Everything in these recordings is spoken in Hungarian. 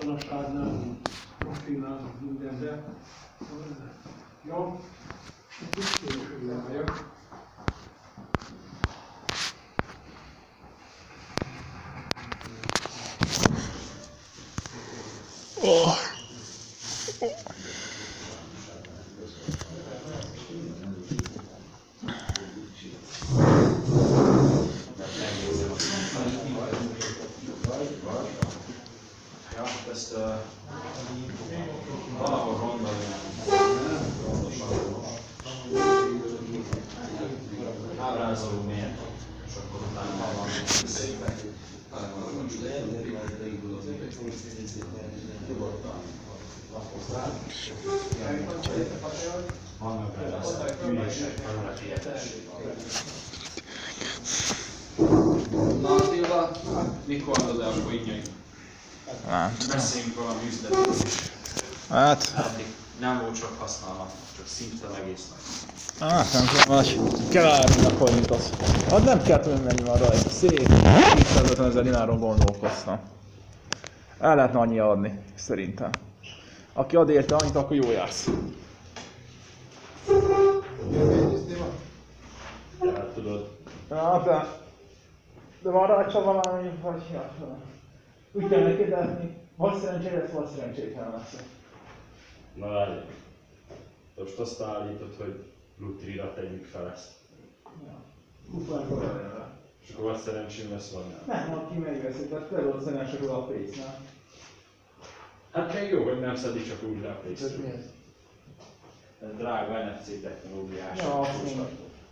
tornasádnál, masinál, mindenben. Jó? Biztos, hogy levajak. Ezt valahol gondolom. Ábrázoló miért? És akkor utána van szépen. Vannak rá hülyesek, vannak hihetesség. Na Attila, mikor adod el a poénjait? Nem tudom. Beszéljünk valami üzletről is. Hát Nem volt csak használva, csak szinte egész nagy. nem tudom, hogy kell árulni a forintot. Az nem kell tudni, mennyi van rajta. Szép, 250 000 dináron gondolkoztam. El lehetne annyi adni, szerintem. Aki ad érte annyit, akkor jó jársz. Hát tudod. De van rajta valami, hogy úgy kell megkérdezni, vagy szerencsé lesz, vagy szerencsétlen lesz. Na várj. Most azt állítod, hogy Lutrira tegyük fel ezt. Ja. És akkor vagy szerencsém lesz, vagy nem. Nem, aki megveszi, tehát például szerencség a pénznál. Hát még jó, hogy nem szedi csak úgy le a pénzt. Ez mi ez? Ez drága NFC technológiás. Ja, azt mondom.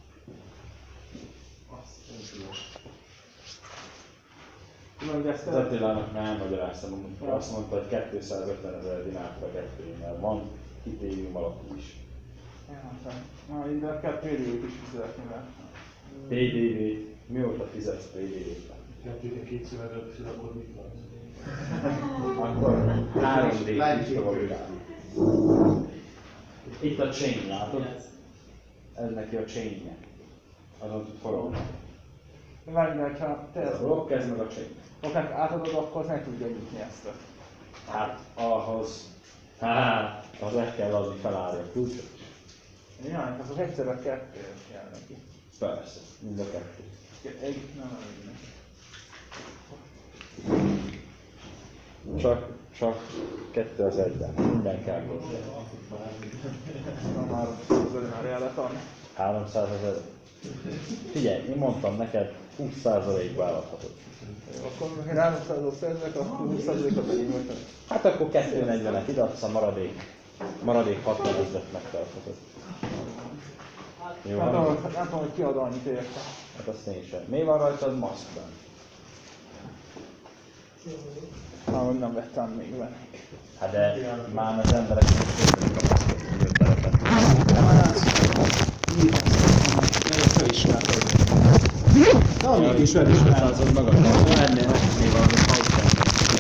Az Attilának már elmagyaráztam, amikor azt mondta, hogy 250 000 dinár fegettél, mert van Ethereum alapú is. De kell PDV-t is fizetni vele. PDV. Mióta fizetsz PDV-t? Hát ugye kétszer előtt, akkor mit van? Akkor 3D kriptovalutát. Itt a chain, látod? Ez neki a chainje. Azon tud forogni. Várj, ha te ezt Rock, ez meg a chain. akinek átadod, akkor az meg tudja nyitni ezt. Hát ahhoz... az el kell adni felállni a kulcsot. Ja, az egyszerre kettő kell neki. Persze, mind a kettő. Egy nem elég neki. Csak 2001-ben. Minden kell hozzá. Már 300 000 el adni. 300 000. Figyelj, én mondtam neked, 20%-ba eladhatod. Akkor ha 300-ot szerzek, akkor 20%-ot pedig mondtam. Hát akkor 240-et ideadsz, a maradék 60 000-et megtarthatod. Jó, Nem tudom, hogy kiad annyit érte. hát azt én sem. Mi van rajtad maszkban? Nem vettem még vele. Hát de már az emberek nem tudják a maszkot, hogy jött beletetni. Felismerted. Na, mégis felismerted. Az magad. Ennél még valami haután.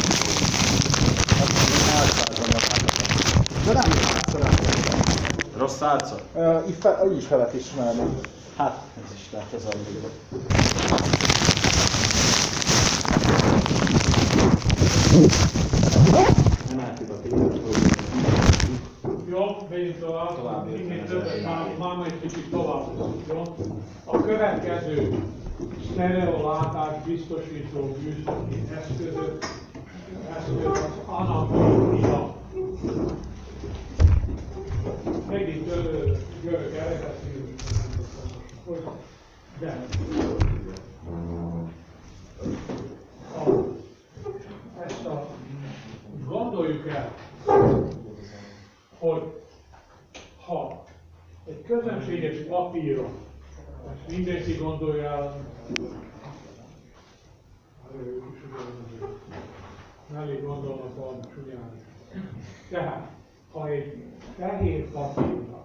De nem látszol. Rossz álca? Így is felett ismerni. Hát, ez is lehet az ablakban. Nem átjutott. Jó, megyünk tovább. Minél többet, már egy kicsit tovább. Jó? A következő sztereolátás biztosító műszaki eszköz az anatómia. Megint görög eredetű, de gondoljuk el, hogy ha egy közönséges papíron, ezt mindenki gondolja el, elég gondolnak valami csúnyán. Tehát, ha egy fehér papírra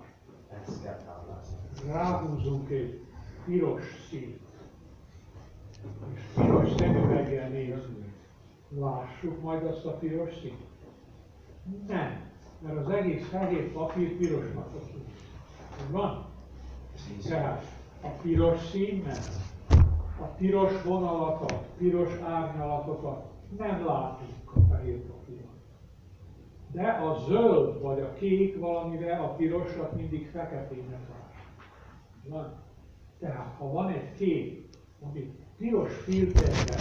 ráhúzunk egy piros színt, és piros szemüveggel nézzük, lássuk majd azt a piros színt? Nem, mert az egész fehér papír pirosnak fog. Van? Tehát a piros szín nem. A piros vonalakat, piros árnyalatokat nem látunk a fehér papíron. De a zöld vagy a kék valamivel a pirosat mindig feketének van. Tehát ha van egy kép, ami piros filterben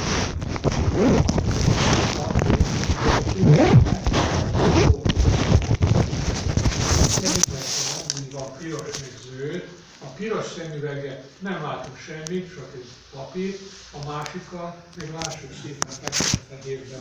van piros meg zöld, a piros szemüveggel nem látunk semmit, csak egy papír, a másikkal még lássuk szépen fekete-fehérbe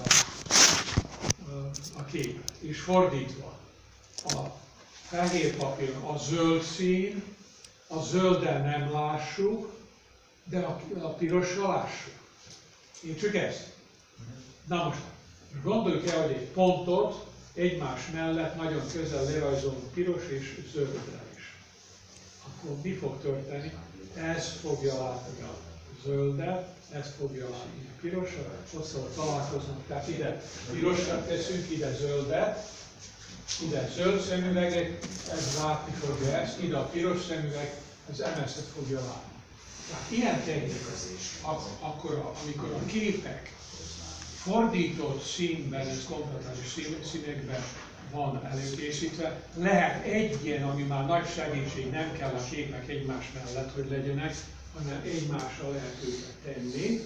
a képet. És fordítva, a fehér papíron a zöld szín, a zölddel nem lássuk, de a pirosra lássuk. Értsük ezt? Na most, gondoljuk el, hogy egy pontot egymás mellett nagyon közel lerajzolunk piros és zölddel is. Akkor mi fog történni? Ez fogja látni a zöldet, ez fogja látni a pirosat, sokszor találkoznak, tehát ide pirosat teszünk, ide zöldet, ide zöld szemüveget, ez látni fogja ezt, ide a piros szemüveg, ez MS-et fogja látni. Tehát ilyen technika, akkor amikor a képek fordított színben, ez kompletális színekben van előkészítve, lehet egy ilyen, ami már nagy segítség, nem kell a képek egymás mellett, hogy legyenek, hanem egymással lehet őket tenni.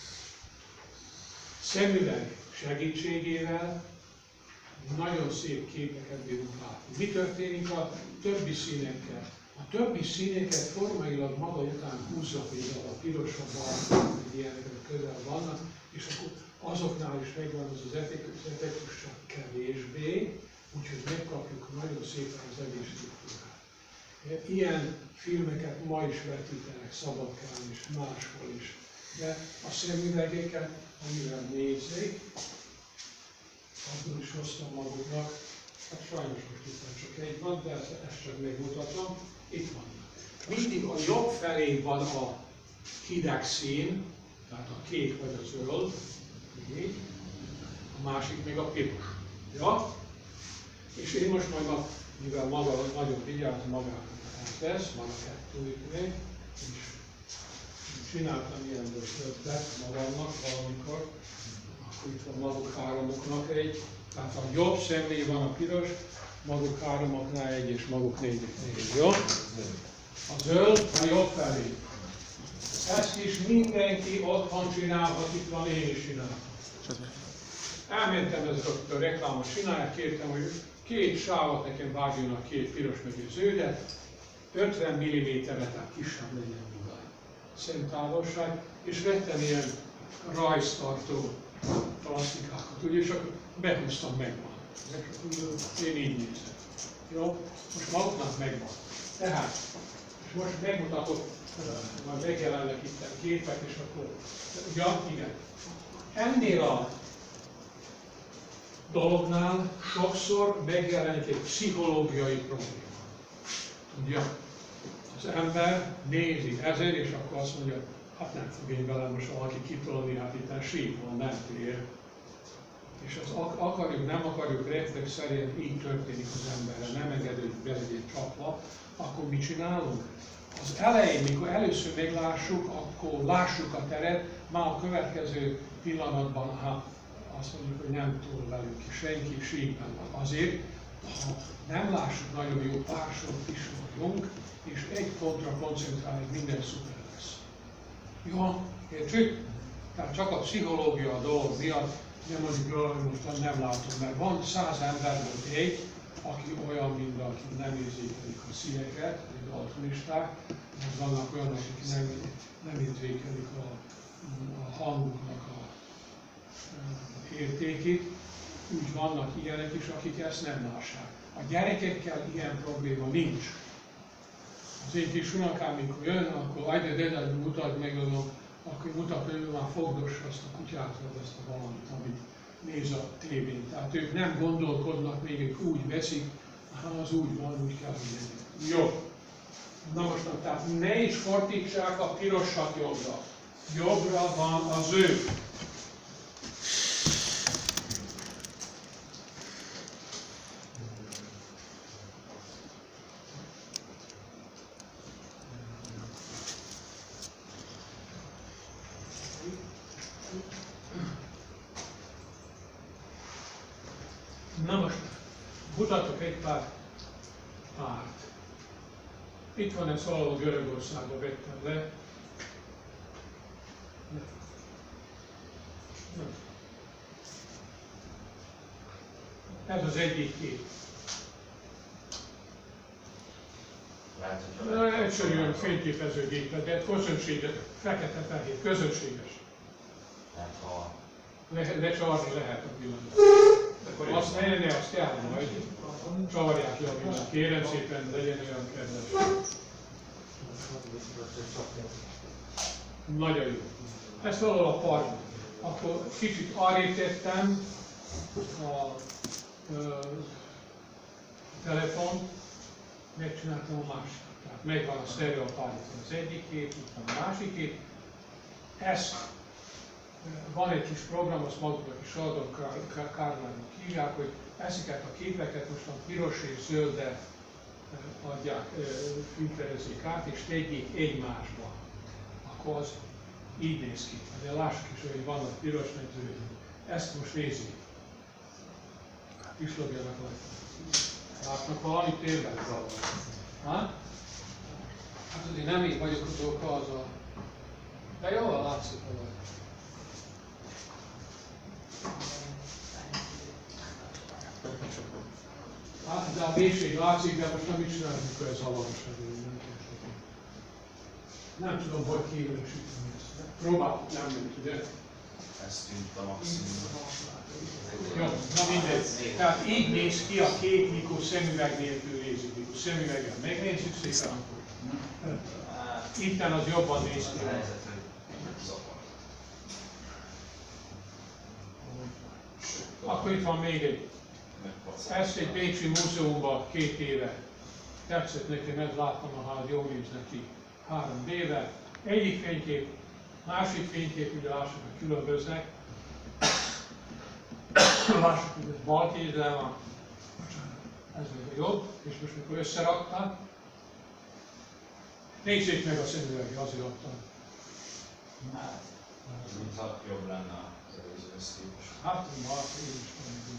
Szemüveg segítségével nagyon szép képeket bírunk látni. Mi történik a többi színekkel? A többi színeket formailag maga után húzza, például a piros, a barna, ilyenek közel vannak, és akkor azoknál is megvan az effektus, csak kevésbé, úgyhogy megkapjuk nagyon szépen az egész struktúrát. Ilyen filmeket ma is vetítenek Szabadkán és máshol is. De a szemüvegeket, amivel nézik, abból is hoztam maguknak, hát sajnos most itt csak egy van, de ezt csak megmutatom, itt vannak. Mindig a jobb felé van a hideg szín, tehát a kék vagy a zöld, így, a másik még a piros. Ja? És én most majd, mivel maga nagyon vigyáz magának eltesz, van a kettő itt még, és csináltam ilyen ötlet magamnak valamikor, akkor itt van maguk háromoknak egy, tehát a jobb szemlé van a piros, maguk háromoknál egy, és maguk négyiknél, jó? A zöld a jobb felé. Ezt is mindenki otthon csinálhat, itt van, én is csinálhatom. Elmentem ezeket a reklámot csinálni, kértem, hogy két sávot nekem vágjanak, két piros meg egy zöldet, 50 mm-re, tehát kisebb legyen minden szemtávolság, és vettem ilyen rajztartó plastikákat, ugye, és akkor behúztam, megvan. Én így nézem. Jó? Most maguknak megvan. Tehát, és most megmutatok, majd megjelennek itt a képek, és akkor, ja, igen. Ennél a dolognál sokszor megjelenik egy pszichológiai probléma. Ugye, az ember nézi ezért, és akkor azt mondja, hát nem fog én velem most valaki kitolni, hát itt sípon nem tér. És az akarjuk, nem akarjuk, reflex szerint így történik az emberre, nem engedődik be egy csapva, akkor mit csinálunk? Az elején, mikor először meglássuk, akkor lássuk a teret, már a következő pillanatban, hát azt mondjuk, hogy nem túl velünk ki, senki síkben van. Azért, ha nem lássuk nagyon jó, pársort is vagyunk, és egy pontra koncentrálni, minden szuper lesz. Jó, értsük? Tehát csak a pszichológia a dolog miatt nem mondjuk, hogy most nem látom, mert van 100 emberből egy, aki olyan, mint aki nem érzékelik a színeket, az daltonisták, mert vannak olyanok, akik nem érzékelik a hangoknak a értékét, úgy vannak ilyenek is, akik ezt nem lássák. A gyerekekkel ilyen probléma nincs. Az én kis unokám, mikor jön, akkor ajde, mutasd meg, akkor mutatja, hogy már fogdossa azt a kutyát, vagy azt a valamit, amit néz a tévén. Tehát ők nem gondolkodnak, még ők úgy veszik, hanem az úgy van, úgy kell, hogy legyen. Jó. Na most, tehát ne is fordítsák a pirosat jobbra. Jobbra van a zöld. Na most mutatok egy pár párt. Itt van ez valahol Görögországba vettem le. Ez az egyik kép. Egyszerűen fényképezőgépet, de közönséges, fekete-fehér, közönséges. Lecsarni lehet a villant. Azt ne, azt jár majd. Csavarják le a villant. Kérem szépen, legyen olyan kedves. Nagyon jó. Ezt valahol a parkban. Akkor kicsit arrébb tettem a telefont, megcsináltam a másikat. Tehát megvan a sztereopályát az egyik kép, itt van a másik kép. Ezt van egy kis program, azt maguknak is adom, Kármánynak hívják, hogy ezeket a képeket most a piros és zölddel adják, filterezzék át, és tegyék egymásba. Akkor az így néz ki. De lássuk is, hogy vannak piros, meg zöld. Ezt most nézzük. Pislogjanak rajta. Látnak valamit tényleg? Hát azért nem én vagyok az oka, az a... De jól látszik valahogy. Hát, de a mélység látszik, de most nem is csináljuk, mikor ez havaros nem tudom, hogy kiélősíteni ezt. Próbáltuk, nem ment, ugye? Ez tűnt a maximum. Jó, na mindegy. Tehát így néz ki a kép, mikor szemüveg nélkül nézzük. Mikor szemüveggel megnézzük szépen, akkor itten az jobban néz ki. Akkor itt van még egy. Ezt egy bécsi múzeumban 2 éve tetszett nekem, ezt láttam, ha jól néznek ki 3D-vel. Egyik fénykép, másik fénykép, ugye lássuk, hogy különböznek. Lássuk, hogy ez bal kézzel van, ez meg a jobb, és most mikor összerakták, nézzék meg a szemüvegre, azért adtam. Mintha jobb lenne az előzőhöz képest. Hát, én is mondom.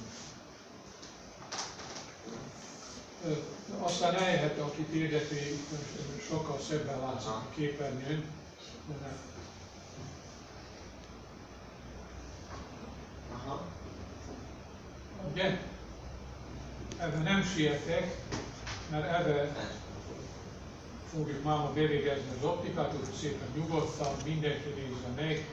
Aztán eljöhet, akit érdekli, sokkal szebben látszik a képernyőn. Ugye? Ebben nem sietek, mert ebben fogjuk máma bevégezni az optikát, úgy szépen nyugodtan, mindenki nézze meg.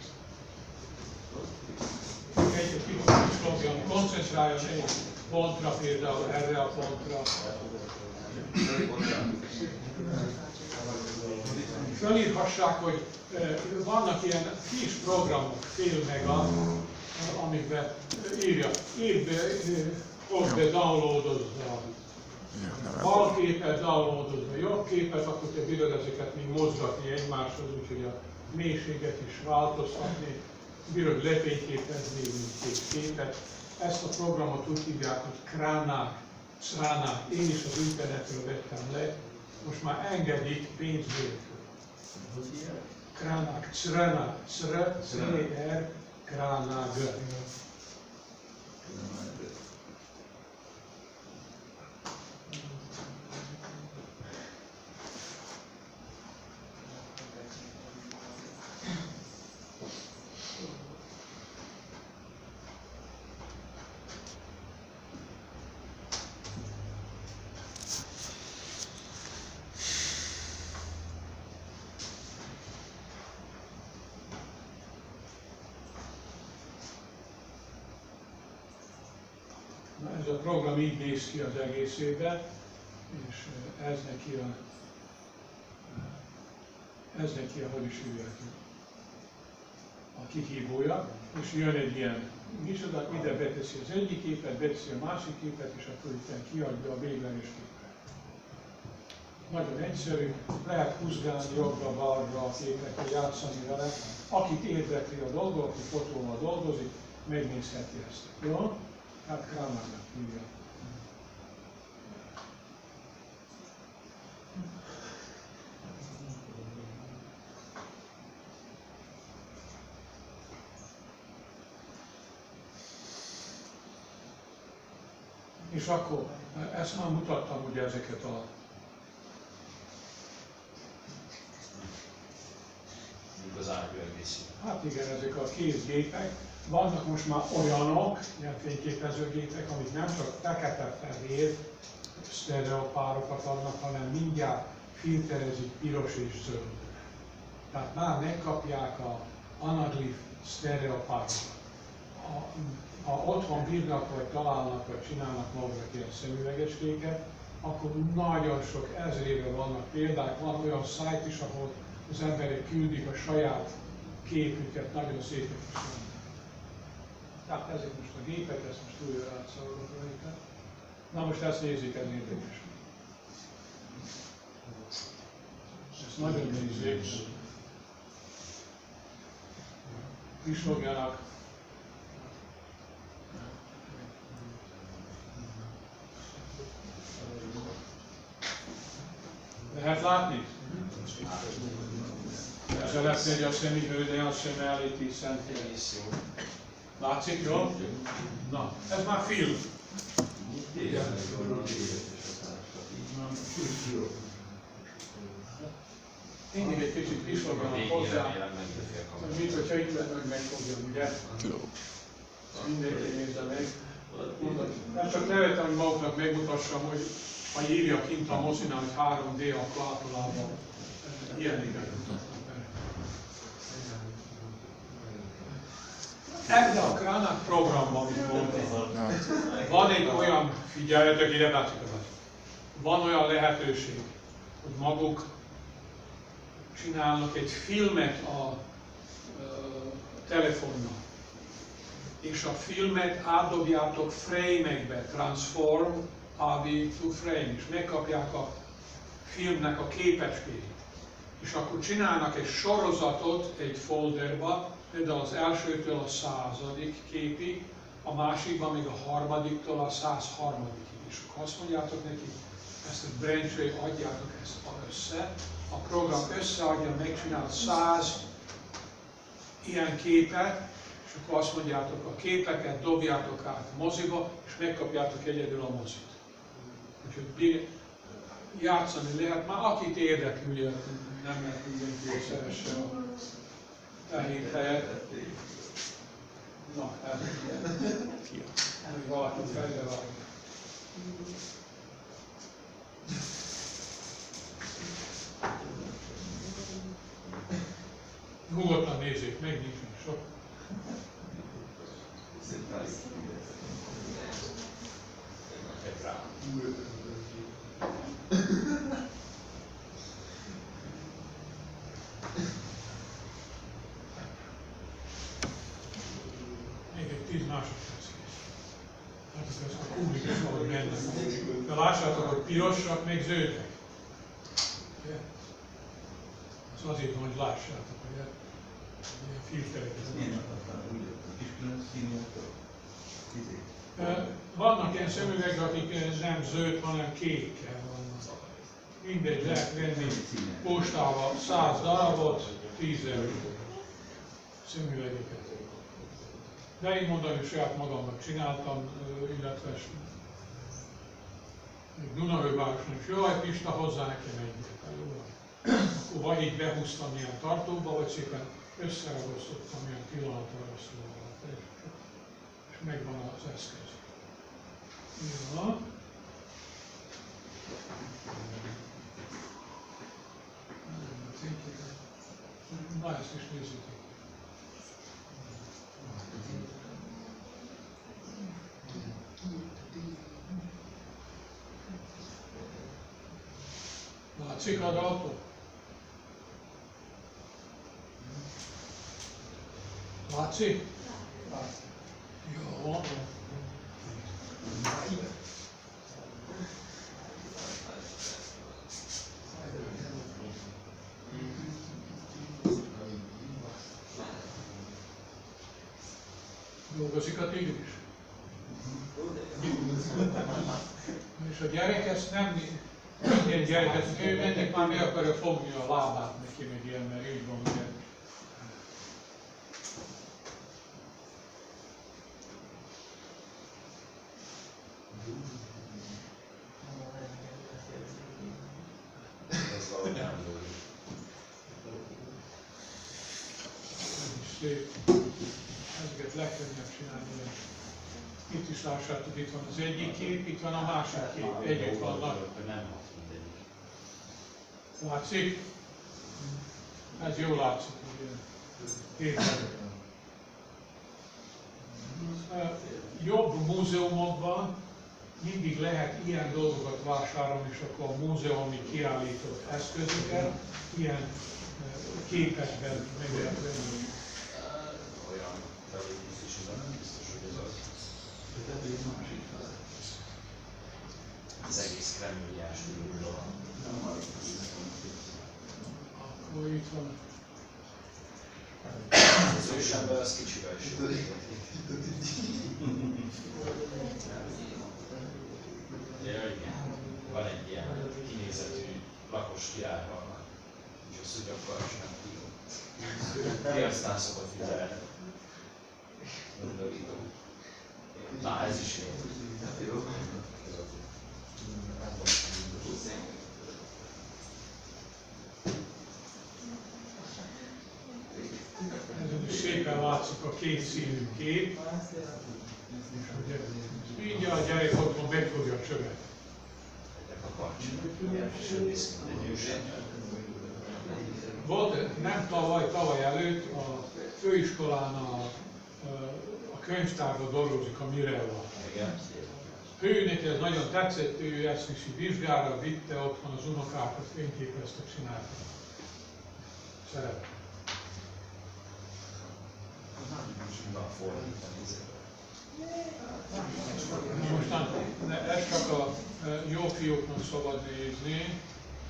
Egy kis logjan koncentráljon egy pontra, például erre a pontra. Fölírhassák, hogy vannak ilyen kis programok, fél mega, amikben írja, ott be downloadozza bal képet, downloadozza jobb képet, akkor te bírod ezeket még mozgatni egymáshoz, úgyhogy a mélységet is változtatni, bírod lefényképezni mindkét képet. Ezt a programot úgy hívják, hogy Kránák, Cránák. Én is az internetről vettem le, most már engedik pénz nélkül. Kránák, Cránák, C-R, Kránák. Ez a program így néz ki az egészében, és ez neki a hogy is hívják, a kihívója, és jön egy ilyen micsoda, ide beteszi az egyik képet, beteszi a másik képet, és akkor itt kiadja a végleges képet. Nagyon egyszerű, lehet húzgálni jobbra-balra a képekkel, játszani vele. Akit érdekli a dolgot, aki fotóval dolgozik, megnézheti ezt. Jó? Hát Krámernek hívja. És akkor, ezt már mutattam ugye ezeket a az árgörgészi. hát igen, ezek a kézgépek. Vannak most már olyanok, ilyen fényképezőgépek, amik nem csak fekete-fehér sztereopárokat adnak, hanem mindjárt filterezik piros és zöld. Tehát már megkapják a anaglif sztereopárokat. Ha otthon bírnak, vagy találnak, vagy csinálnak maguknak ilyen szemüvegeskéket, akkor nagyon sok ezrével vannak példák. Van olyan szájt is, ahol az emberek küldik a saját képüket, nagyon szépek is vannak. Tehát ezek most a gépek, ezt most újra átszalogok rajta. Na most ezt nézik, ez érdekes. Ezt nagyon nézzék. Pislogjanak. Lehet látni? Ez lesz egy a szemüvegre, a szemeállíti szentély. Látszik jól? Na, ez már film. Mindig egy kicsit pislogjanak hozzá, mint hogyha itt lenne, hogy megfogjon, ugye? Mindenki nézze meg. Mert csak nevetem, hogy maguknak megmutassam, hogy ha írja kint a mozinál, hogy 3D, akkor általában ilyenig megmutatnak. Ebben a Kranach programban, amit mondtam, van egy olyan, figyeljetek, ide látszik az, van olyan lehetőség, hogy maguk csinálnak egy filmet a telefonnal, és a filmet átdobjátok frame-ekbe, transform, AV to frame, és megkapják a filmnek a képecskét. És akkor csinálnak egy sorozatot egy folderba, például az elsőtől a 100. képig, a másikban még a 3-től a 103-ig. És akkor azt mondjátok neki, ezt a branch-re adjátok ezt össze, a program összeadja, megcsinál 100 ilyen képet, és akkor azt mondjátok, a képeket dobjátok át a moziba, és megkapjátok egyedül a mozit. Úgyhogy játszani lehet, már akit érdekli, ugye nem lehet mindenki, hogy szeresse a tehét helyet. Na, ez ilyen. Még valakit fejbe vágja. Nyugodtan nézzék meg, nincs még sok. Még egy 10 másodperc. Hát ez a publik is valahogy benne. De lássátok, hogy pirosak, még zöldek. Ez azért van, hogy lássátok, hogy ilyen filtereket. Vannak ilyen szemüvegek, akik nem zöld, hanem kékkel vannak. Mindegy, lehet venni postával 100 darabot, 10 euró szemüvegeket. De én mondom, hogy saját magamnak csináltam, illetve még Dunaújvárosnak is, jaj, Pista, hozzá nekem egyet. Akkor vagy így behúztam ilyen tartóba, vagy szépen összeragasztottam ilyen pillanatra szóval. És megvan az eszköz. Jó. Na, ezt is nézzétek. Látszik az autó? Látszik? Jó. Dolgozik a tigris. És a gyerek ezt nem, minden gyerek, ezt ennek már meg akarja fogni a lábát neki, meg ilyen, mert így van, ugye. Szép. Ezeket legkönnyebb csinálni. Itt is lássátok, itt van az egyik kép, itt van a másik kép. Együtt vannak. Látszik? Ez jól látszik. Jobb múzeumokban mindig lehet ilyen dolgokat vásárolni, és akkor a múzeumi kiállított eszközöket ilyen képekben meg lehet venni. Olyan felépítés, nem biztos, hogy ez az. Az egész kremlőjás körülbelül. Akkor itt van. Az ősember az kicsivel is jó. Ja, igen. Van egy ilyen kinézetű lakos királyhalnak, és az, hogy akkor is nem tudom. Mi aztán szokott fizelni. Undorító. Na, ez is jó. Ezen is szépen látszik a két színű kép. Így a gyerek otthon megfogja a csövet. Volt nem tavaly előtt a főiskolán a könyvtárban dolgozik a Mirella. Őnek ez nagyon tetszett, ő ezt is vizsgára vitte, otthon az unokákat fényképeztek, csináltak. Szeretem. Mostan ez csak a jó fiúknak szabad nézni.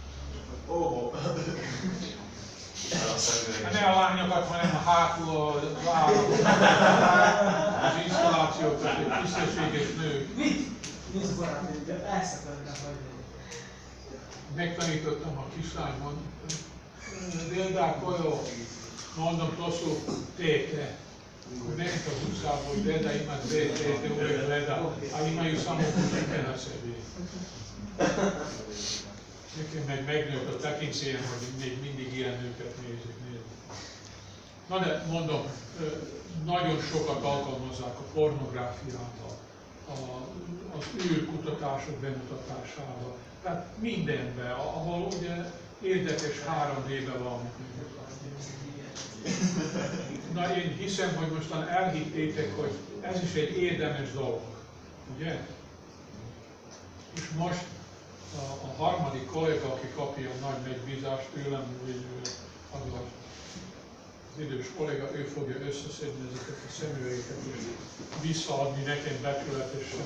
Ne a lányokat, hanem a hátul a vállal. Az installációt, egy tisztességes nő. Nézd barátom, elszakadnak hagyni. Megtanítottam a kislányban. Déldák Kolyó, mondom, tosszú téte. Ment az utcába, hogy Déldá imád téte, uvek Leda, a imaju samo kućike na sebi. Nekem meg megnőtt a tekintélyem, hogy még mindig ilyen nőket nézik. Na de mondom, nagyon sokat alkalmazzák a pornográfiával, az űrkutatások bemutatásával, tehát mindenben, ahol ugye érdekes 3D-ben van. Na én hiszem, hogy mostan elhittétek, hogy ez is egy érdemes dolog, ugye? És most a harmadik kolléga, aki kapja a nagy megbízást tőlem, hogy az idős kolléga, ő fogja összeszedni ezeket a szemüvegeket és visszaadni nekem becsületesen.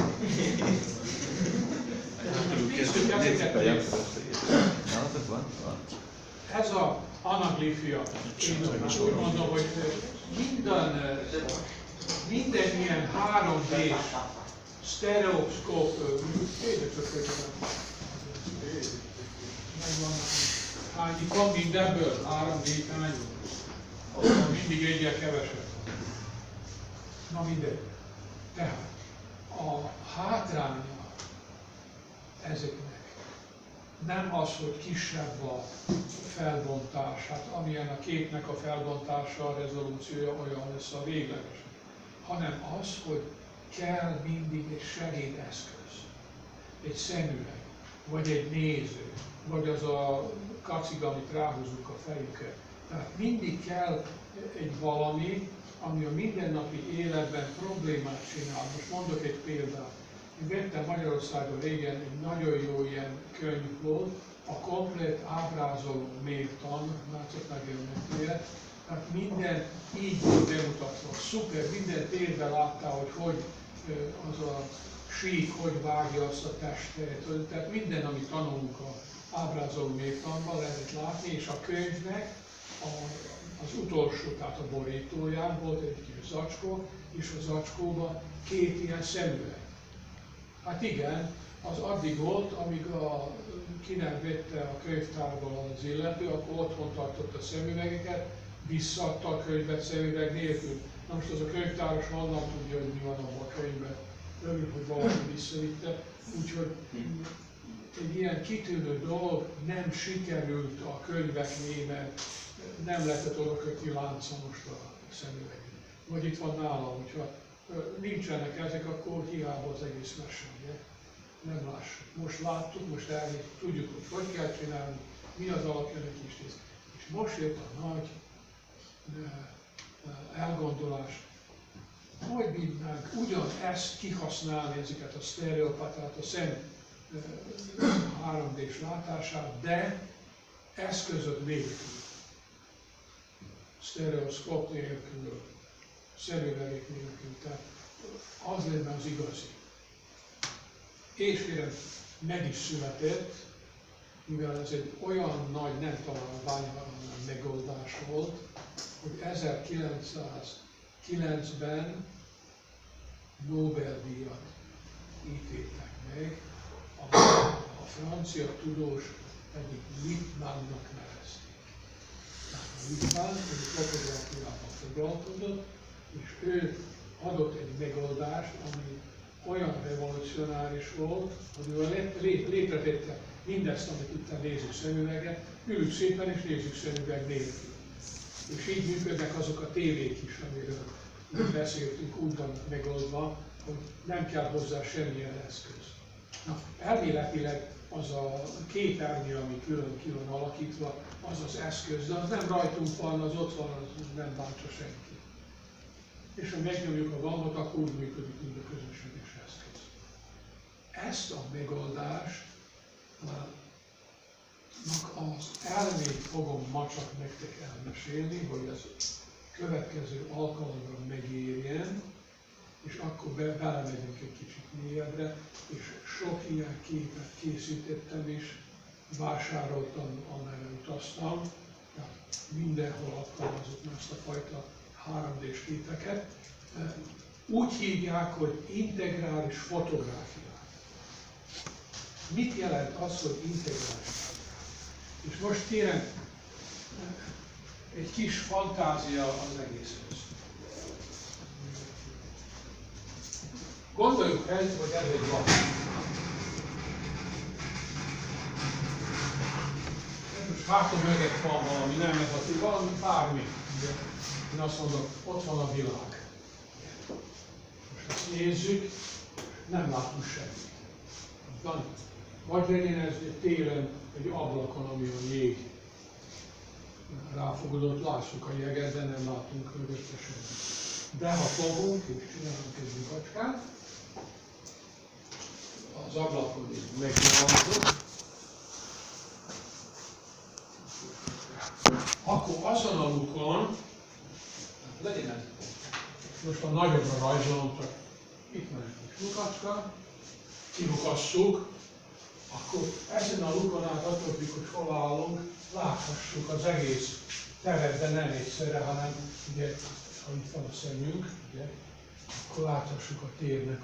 Nézzük ezeket. Ez a anaglifia. Én úgy mondom, hogy minden ilyen 3D sztereoszkóp, itt van mindenből 3D hányunk. Mindig egyel kevesebb. Na mindegy. Tehát a hátránya ezeknek nem az, hogy kisebb a felbontás, hát amilyen a képnek a felbontása, a rezolúciója olyan lesz a végleges, hanem az, hogy kell mindig egy segédeszköz, egy szemüveg, vagy egy néző, vagy az a kacig, amit ráhúzunk a fejükre. Tehát mindig kell egy valami, ami a mindennapi életben problémát csinál. Most mondok egy példát. Én vettem Magyarországon régen, egy nagyon jó ilyen könyv volt, a komplett ábrázoló mértan, látszott megjelenetére. Tehát minden így volt bemutatva. Szuper, minden térben láttál, hogy az a sík, hogy vágja azt a testet. Tehát minden, amit tanulunk az ábrázoló mértanban, lehet látni, és a könyvnek az utolsó, tehát a borítóján volt egy kis zacskó, és a zacskóban két ilyen szemüveg. Hát igen, az addig volt, amíg ki nem vette a könyvtárból az illető, akkor otthon tartotta a szemüvegeket, visszaadta a könyvet szemüveg nélkül. Na most az a könyvtáros honnan tudja, hogy mi van abban a könyvben. Örül, hogy valaki visszavitte, úgyhogy egy ilyen kitűnő dolog nem sikerült a könyveknél, mert nem lehetett oda kötni láncra most a szemüveget. Vagy itt van nálam, hogyha nincsenek ezek, akkor hiába az egész mese, ugye? Nem lássuk. Most láttuk, most tudjuk, hogy kell csinálni, mi az alapja neki is néz. És most jött a nagy elgondolás, hogy bírnánk ugyanezt kihasználni, ezeket a sztereopatát, a szem 3D-s látását, de eszközök nélkül, sztereoszkóp nélkül, szemüvegek nélkül, tehát az lenne az igazi. És kérem, meg is született, mivel ez egy olyan nagy, nem találvány megoldás volt, hogy 1909-ben Nobel-díjat ítéltek meg, a francia tudós pedig Lippmannnak nevezték. Tehát a Lippmann egy fotográfiával foglalkozott, és ő adott egy megoldást, ami olyan revolucionáris volt, hogy ő létretette mindezt, amit itt a nézőszemüveget, ülünk szépen és nézzük szemüveg nélkül. És így működnek azok a tévék is, amiről beszéltünk, úgy vannak megoldva, hogy nem kell hozzá semmilyen eszköz. Na, elméletileg az a képernyő, ami külön ki van alakítva, az az eszköz, de az nem rajtunk van, az ott van, az nem bántsa senki. És ha megnyomjuk a gombot, akkor úgy működik, mint a közönséges eszköz. Ezt a megoldást az elmét fogom ma csak nektek elmesélni, hogy az következő alkalomra megérjen, és akkor belemegyünk egy kicsit mélyebbre, és sok ilyen képet készítettem is, vásároltam, amerre utaztam, tehát mindenhol alkalmazottam ezt a fajta 3D-s képeket. Úgy hívják, hogy integrális fotográfia. Mit jelent az, hogy integrális? És most kérem, egy kis fantázia az egészhez. Gondoljuk el, hogy ez egy lap. Most hátom mögött van valami, nem negatív, valami bármi. Én azt mondom, ott van a világ. Most ezt nézzük, nem látunk semmit. Van. Vagy legyen ez télen egy ablakon, ami a jég ráfogadott, lássuk a jeget, de nem látunk mögötte semmit. De ha fogunk és csinálunk egy lyukacskát, az ablakon így megnyilatjuk, akkor azon a lukon, legyen ez, most a nagyobbra rajzolom, csak itt van egy kis lukacska, kilukasszuk, akkor ezen a lukon át adjuk, hogy hol állunk, láthassuk az egész teret, de nem egyszerre, hanem ugye, ha itt van a szemünk, ugye, akkor láthassuk a térnek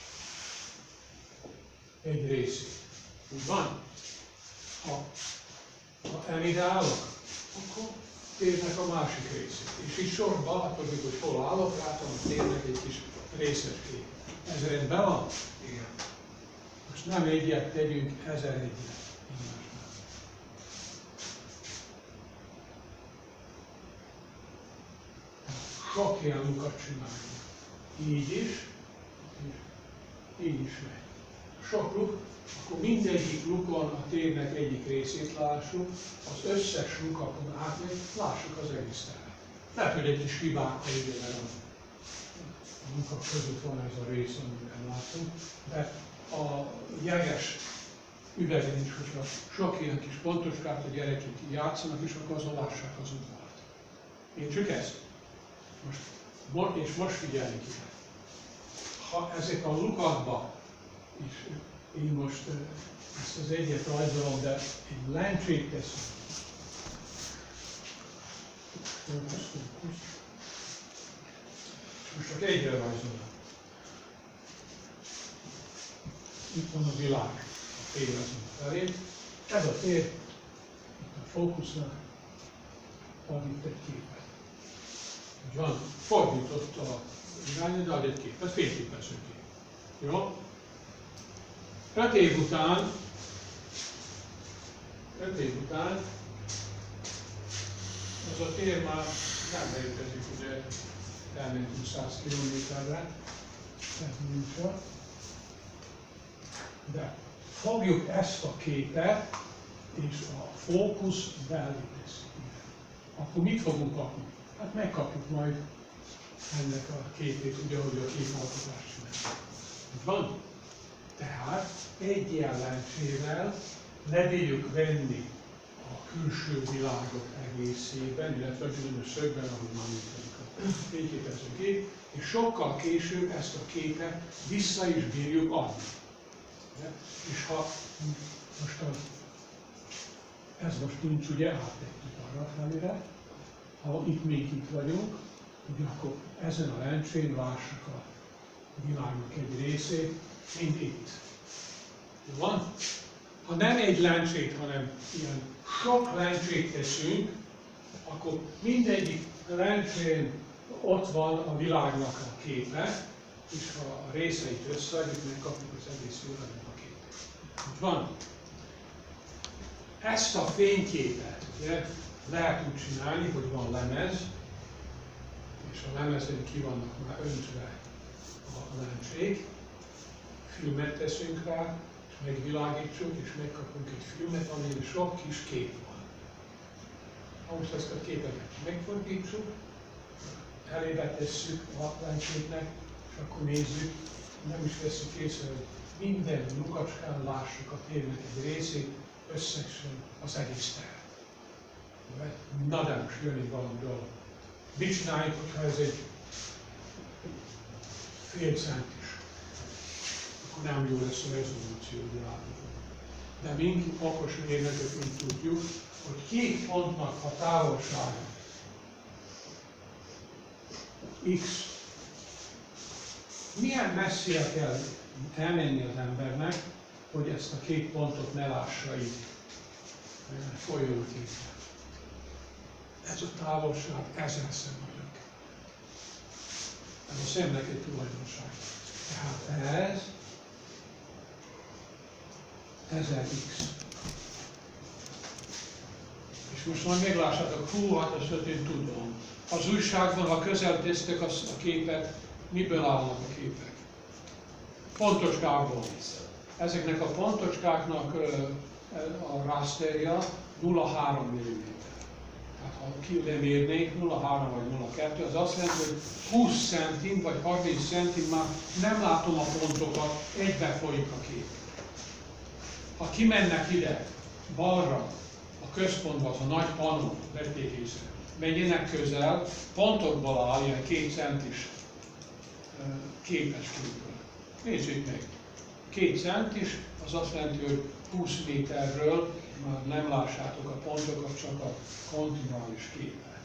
egy részét. Úgy van? Ha elide állok, akkor térnek a másik részét. És így sorban láthatjuk, hogy hol állok, látom a térnek egy kis részecskét. Ez rendben van? Igen. Most nem egyet tegyünk, 1001-et. Sok ilyen lukat csináljuk. Így is, és így is megy. Sok luk, akkor mindegyik lukon a térnek egyik részét lássuk, az összes lukakon átmegy, lássuk az egész teret. Lehet, hogy egy kis hibákkal ugye, mert a lukak között van ez a rész, amit nem látunk, de a jeges üvegen is, hogyha sok ilyen kis pontoskát a gyerekek játszanak, és akkor azon lássák az udvart. Értsük ezt? És most figyelni kell. Ha ezek a lukakba, és én most ezt az egyet rajzolom, de egy lencsét teszünk. Most csak egyre rajzolom. Itt van a világ, a tér azon felé. Ez a tér, itt a fókusznál, ad itt egy képet. Van, fordított a irányra, de ad egy kép. Ez fényképező kép. Jó? 5 év után 5 év után az a tér már nem létezik, ugye elmentünk 100 kilométerre, ez nincs ott. De fogjuk ezt a képet, és a fókusz belé teszik ide. Akkor mit fogunk kapni? Hát megkapjuk majd ennek a képét, ugye, hogy a képalkotást csináljuk. Van? Tehát egy ilyen lencsével le bírjuk venni a külső világot egészében, illetve bizonyos szögben, ahogy már működik a fényképező gép, és sokkal később ezt a képet vissza is bírjuk adni. És ha most ez most nincs, ugye, áttettük arra a felére, ha itt vagyunk, ugye akkor ezen a lencsén lássuk a világnak egy részét, mint itt. Jó van? Ha nem egy lencsét, hanem ilyen sok lencsét teszünk, akkor mindegyik lencsén ott van a világnak a képe, és ha a részeit összeadjuk, megkapjuk az egész világnak a képet. Úgy van? Ezt a fényképet ugye, lehet úgy csinálni, hogy van lemez, és a lemezen ki vannak már öntve a lencsék, filmet teszünk rá, és megvilágítsuk, és megkapunk egy filmet, amin sok kis kép van. Ha most ezt a képet megfordítsuk, elébe tesszük a lencséknek, és akkor nézzük, nem is veszük észre, hogy minden lukacskán lássuk a térnek egy részét, összesen az egész teret. Na de most jön egy valami dolog. Mit csináljuk, hogyha ez egy fél centis? Akkor nem jó lesz a rezolúció világban. De mi okos mérnökök úgy tudjuk, hogy két pontnak a távolsága x. Milyen messzire kell elmenni az embernek, hogy ezt a két pontot ne lássa így folyóképpen. Ez a távolság 1000-szer nagyobb. Ez a szemnek egy tulajdonság. Tehát ez 1000x. És most majd meglássátok, hú, hát ezt én tudom. Az újságban, ha közel tesztek a képet, miből állnak a képek? Pontoskákból. Ezeknek a pontocskáknak a rasterja 0,3 mm. Tehát ha lemérnénk 0,3 vagy 0,2, az azt jelenti, hogy 20 centim vagy 30 centim már nem látom a pontokat, egybe folyik a kép. Ha kimennek ide, balra, a központba, az a nagy panó, vették észre, menjenek közel, pontokból áll, ilyen 2 centis képes képből. Nézzük meg! 2 centis, az azt jelenti, hogy 20 méterről már nem lássátok a pontokat, csak a kontinuális képet.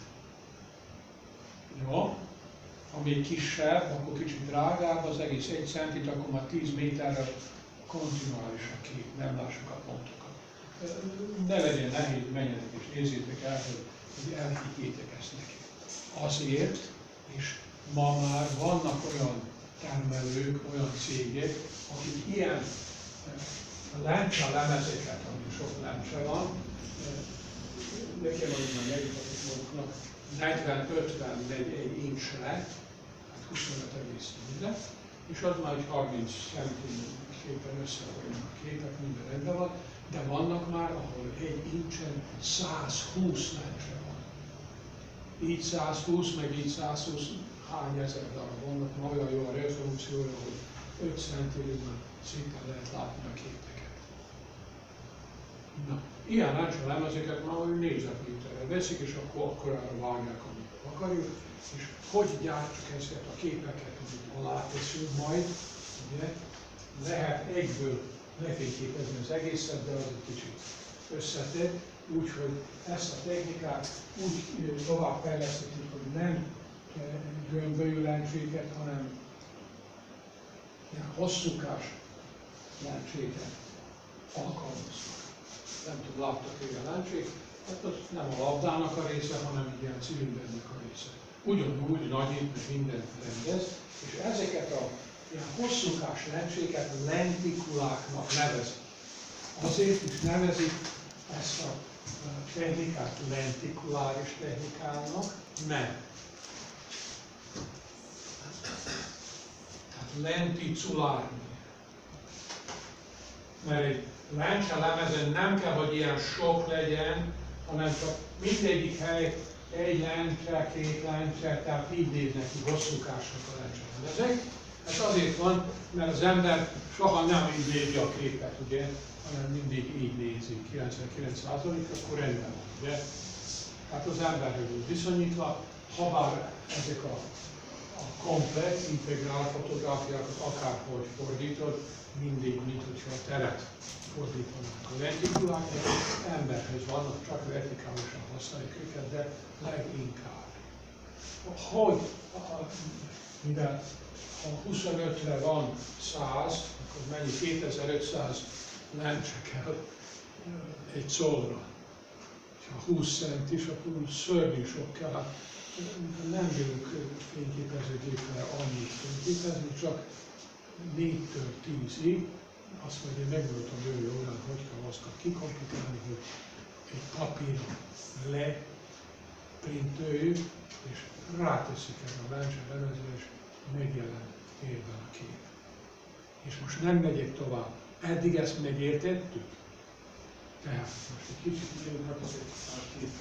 Jó? Ha még kisebb, akkor kicsit drágább, az egész 1 centit, akkor már 10 méterre kontinuális a kép, nem lássuk a pontokat. Ne legyen nehéz, menjenek és nézzétek el, hogy elhiggyétek ezt neki. Azért, és ma már vannak olyan termelők, olyan cégek, akik ilyen lencse lemezeket, ami sok lencse van, nekem az már megjutott maguknak 40-50 egy incsre, hát 25,4-re, és az már egy 30 centiméter összefolynak a képek, minden rendben van, de vannak már, ahol egy incsen 120 lencse van. Így 120, meg így 120, hány ezer darab vannak, ma olyan jó a rezolúciója, hogy 5 centiméterben szépen lehet látni a képeket. Na, ilyen lencse lemezeket már olyan négyzetméterre veszik, és akkor akkorára vágják, amit akarjuk, és hogy gyártjuk ezeket a képeket, amit alá teszünk majd, ugye, lehet egyből lefényképezni az egészet, de az egy kicsit összetett, úgyhogy ezt a technikát úgy tovább fejlesztettük, hogy nem gömbölyű lencséket, hanem ilyen hosszúkás lencséket alkalmaznak. Nem tudom, láttak ilyen lencsék, hát az nem a labdának a része, hanem egy ilyen cilindernek a része. Ugyanúgy nagyít, meg mindent rendez, és ezeket a ilyen hosszúkás lencséket lentikuláknak nevezik. Azért is nevezik, ezt a technikát lentikuláris technikának? Nem. Tehát lenticulárni. Mert egy lencse lemezen nem kell, hogy ilyen sok legyen, hanem csak mindegyik hely egy lencse, két lencse, tehát így néznek ki hosszúkásnak a lencse lemezek. Ez azért van, mert az ember soha nem így nézi a képet, ugye, hanem mindig így nézi, 99%, akkor rendben van, ugye. Tehát az emberhez viszonyítva, habár ezek a komplex, integrál fotográfiákat akárhogy fordítod, mindig, mint hogyha a teret fordítanak. A lentikulák emberhez vannak, csak vertikálisan használjuk őket, de leginkább. Hogy, mivel ha 25-re van 100, akkor mennyi 2500 lencse kell egy szolra. Ha 20 centis, akkor szörnyű sok kell. Hát nem bírunk fényképezőgéppel annyit fényképezni, csak 4-től 10-ig. Azt majd én megmutatom jövő órán, hogy kell azt kikomplikálni, hogy egy papíron leprintőjük, és ráteszik erre a lencse lemezre, és megjelen térben a kép. És most nem megyek tovább. Eddig ezt megértettük? Tehát most egy kicsit nyilván az egy kép.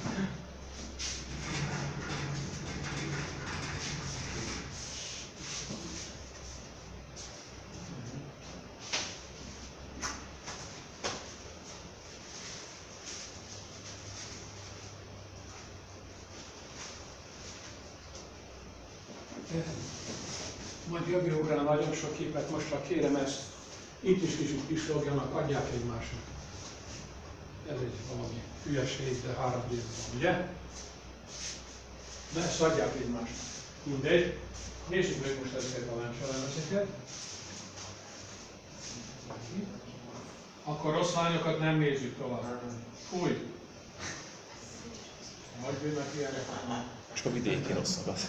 Majd jövő órán nagyon sok képet, most csak kérem ezt, itt is kicsit pislogjanak, adják egymásnak. Ez egy valami hülyeség, de 3D-ben van, ugye? De ezt adják egymásnak. Mindegy. Nézzük meg most ezeket a lencselemezeket. Akkor rossz lányokat nem nézzük tovább. Fúj! Majd jönnek ilyenek. Csak a vidéki rosszakat.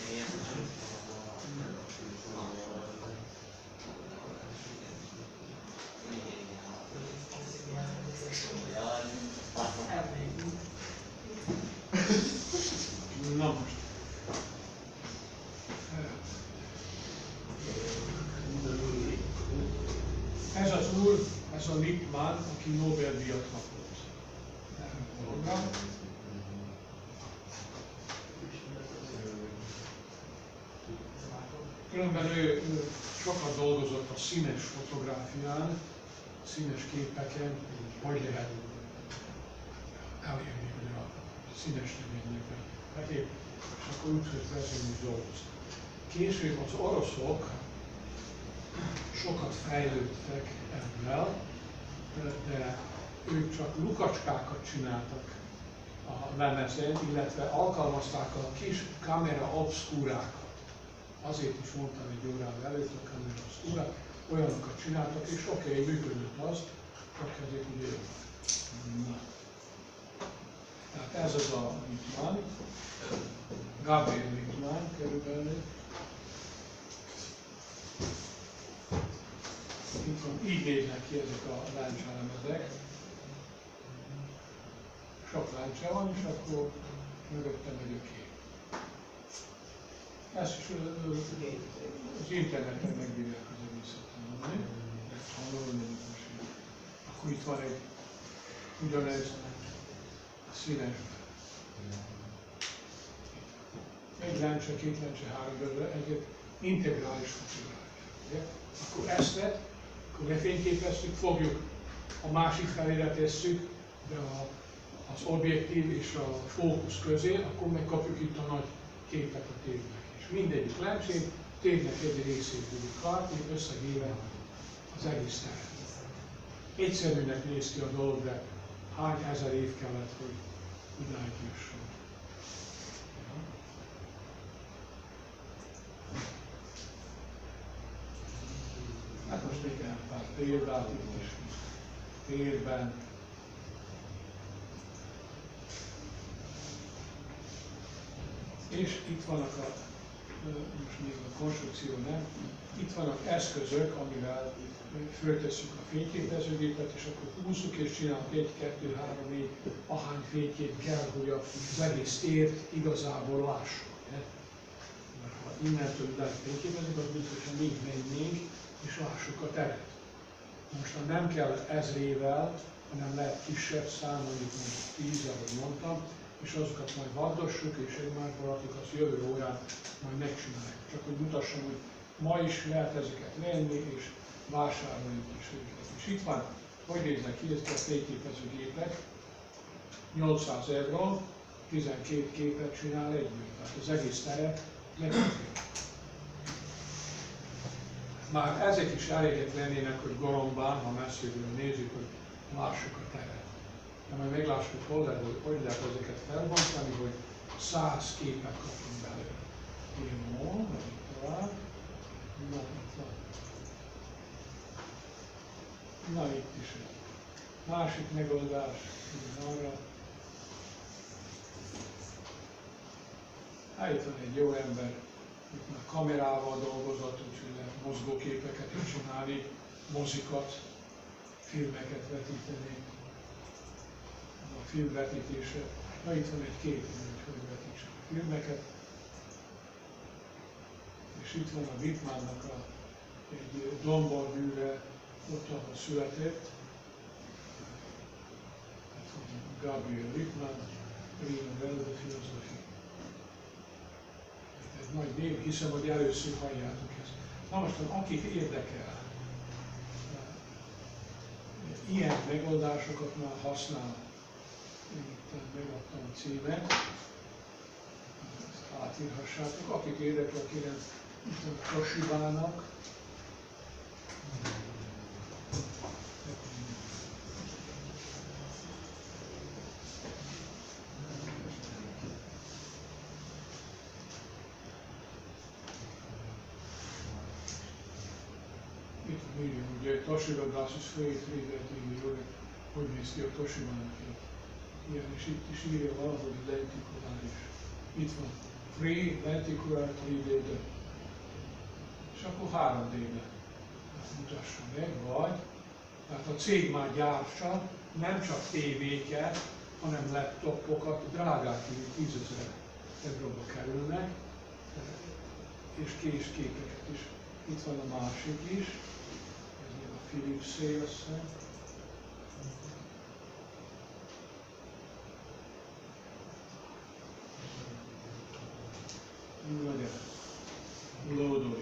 Na most. Ez az úr, ez a Lippmann, aki Nobel-díjat kapott. Különben ő sokat dolgozott a színes fotográfián, a színes képeken, hogy lehet elérni, hogy a színes növényekben. És akkor úgy, hogy ezzel is dolgoztak. Később az oroszok sokat fejlődtek ebben, de ők csak lukacskákat csináltak a lemezen, illetve alkalmazták a kis kamera obscurákat. Azért is mondtam egy órával előtt a kamera obscura, olyanokat csináltak, és oké, működött az, csak ezek ugye jók. Tehát ez az a Lippmann, Gabriel Lippmann körülbelül. Így néznek ki ezek a láncselemezek. Sok láncse van, és akkor mögöttem egy kép. Ezt is az interneten megbírják az egészet tanulni. Akkor itt van egy ugyanez színesben. Egy lencse, két lencse, három lencse, egy integrális fotográfia. Akkor ezt vett, akkor lefényképeztük, fogjuk, a másik felére tesszük, de az objektív és a fókusz közé, akkor megkapjuk itt a nagy képet a térnek. És mindegyik lencsét térnek egy részét tudjuk látni, összegéve az egész teret. Egyszerűnek néz ki a dolog, de hány ezer év kellett, hogy idáig jusson. Hát most még el pár példát itt is. Térben. És itt vannak a most még a konstrukció nem. Itt vannak eszközök, amivel föltesszük a fényképezőgépet, és akkor húzzuk és csinálunk 1, 2, 3, 4, ahány fénykép kell, hogy az egész tért igazából lássuk. Mert ha innentől idáig fényképezik, az biztosan még mennénk, és lássuk a teret. Mostan nem kell ezrével, hanem lehet kisebb szám, mondjuk 10, ahogy mondtam, és azokat majd vagdossuk, és egymásba rakjuk, azt jövő órán majd megcsináljuk. Csak hogy mutassam, hogy ma is lehet ezeket venni, és vásároljuk is őket. És itt van, hogy néznek ki ezek a fényképezőgépek, 800 €, 12 képet csinál egyből, tehát az egész teret megcsináljuk. Már ezek is elégek lennének, hogy gorombán, ha messziről nézzük, hogy lássuk a teret. De majd meglássuk, hogy hogy lehet ezeket felbontani, hogy 100 képet kapunk belőle. Jó, megyünk tovább. Na, itt van. Na, itt is egy másik megoldás, arra. Hát itt van egy jó ember, itt már kamerával dolgozott, úgyhogy lehet mozgóképeket is csinálni, mozikat, filmeket vetíteni. A filmvetítése. Na, itt van egy kép, hogy vetítsük a filmeket. És itt van a Wittmannnak egy domborműve, ott, ahol született. Gabriel Wittmann, Prima Verde Filozofia. Ez egy nagy név, hiszem, hogy először halljátok ezt. Na most, akit érdekel, ilyen megoldásokat már használ. Én itt megadtam a címet, ezt átírhassátok. Akit érdekel, kérem, itt a Toshibának. Itt írjunk, ugye Toshiba Glasses Főétrédet írja, hogy néz ki a Toshibának. Igen, és itt is írja valahogy lentikuláris. Itt van Free Lenticular 3D. És akkor 3D-be mutassa meg, vagy tehát a cég már gyártsa nem csak tévéket, hanem laptopokat, drágák, 10 000 euróba kerülnek, és késképeket is. Itt van a másik is, ez a Philips-é össze. Nagyon. Lódolj.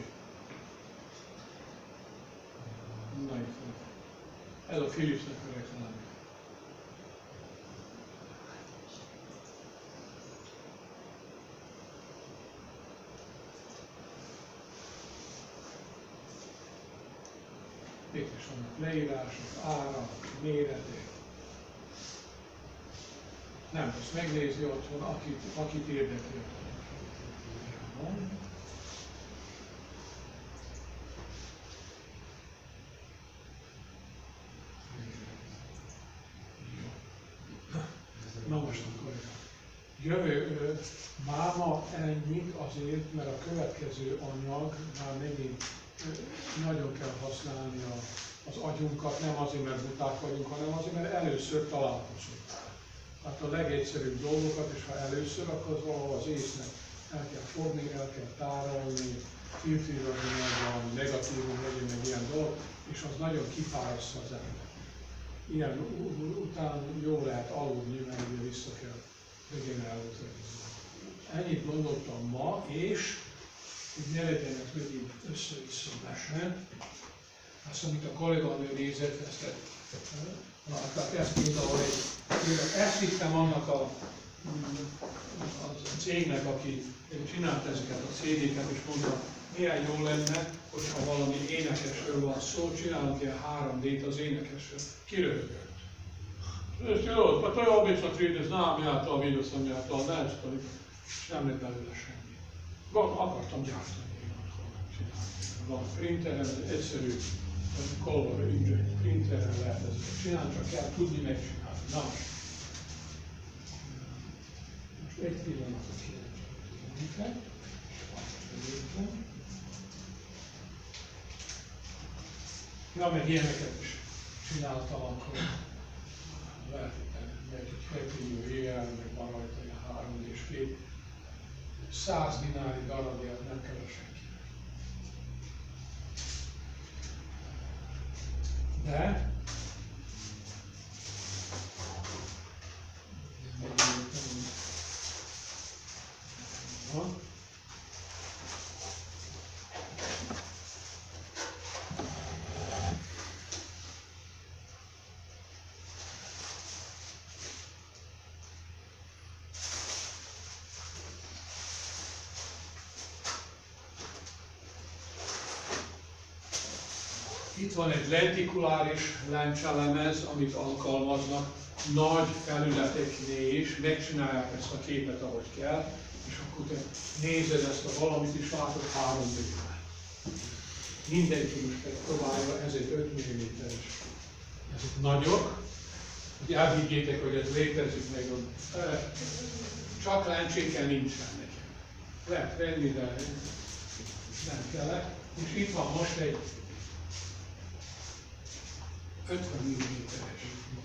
Na itt van. Ez a Philipsnek a reklámja. Itt is vannak leírások, ára, méretek. Nem tudsz megnézni otthon, akit érdekli. Na most akkor jövő máma ennyit azért, mert a következő anyag már megint nagyon kell használni az agyunkat, nem azért, mert buták vagyunk, hanem azért, mert először találkozunk. Hát a legegyszerűbb dolgokat, és ha először, akkor az valahol az észnek el kell fogni, el kell tárolni, filtrírozni, valami negatívum legyen, meg ilyen dolog, és az nagyon kifárasztja az embert. Ilyen után jó lehet aludni, mert ugye vissza kell regenerálódni. Ennyit gondoltam ma, és hogy ne legyenek megint össze-vissza mese. Azt, amit a kolléganő nézett, tehát ezt például ezt hittem annak a cégnek, aki csinált ezeket a CD-ket, és mondta, milyen jó lenne, hogyha valami énekesről van szó, csinálunk ilyen 3D-t az énekesről. Kiröhögött. És tudod, pa to je obično 3D, znam ja to, vidio sam ja to, neće to, és nem lett belőle semmi. Akartam gyártani én otthon, csinálni. Van printeren, egyszerű color inkjet printeren lehet ezeket csinálni, csak kell tudni megcsinálni. Na most egy pillanatot kérem. Ja, meg ilyeneket is csináltam, akkor lehet, hogy egy Happy New Year, meg van rajta ilyen 3 és 2. 100 dinári darabját nem keresek ki. De van. Itt van egy lentikuláris lencselemez, amit alkalmaznak nagy felületeknél is, megcsinálják ezt a képet, ahogy kell, és akkor te nézed ezt a valamit, és látod 3D-ben. Mindenki most próbálja, ez egy 5 mm-es. Ezek nagyok, hogy elhiggyétek, hogy ez létezik meg. Csak lencsékkel nincsen nekem. Lehet venni, de nem kellett. És itt van most egy 50 mm-es.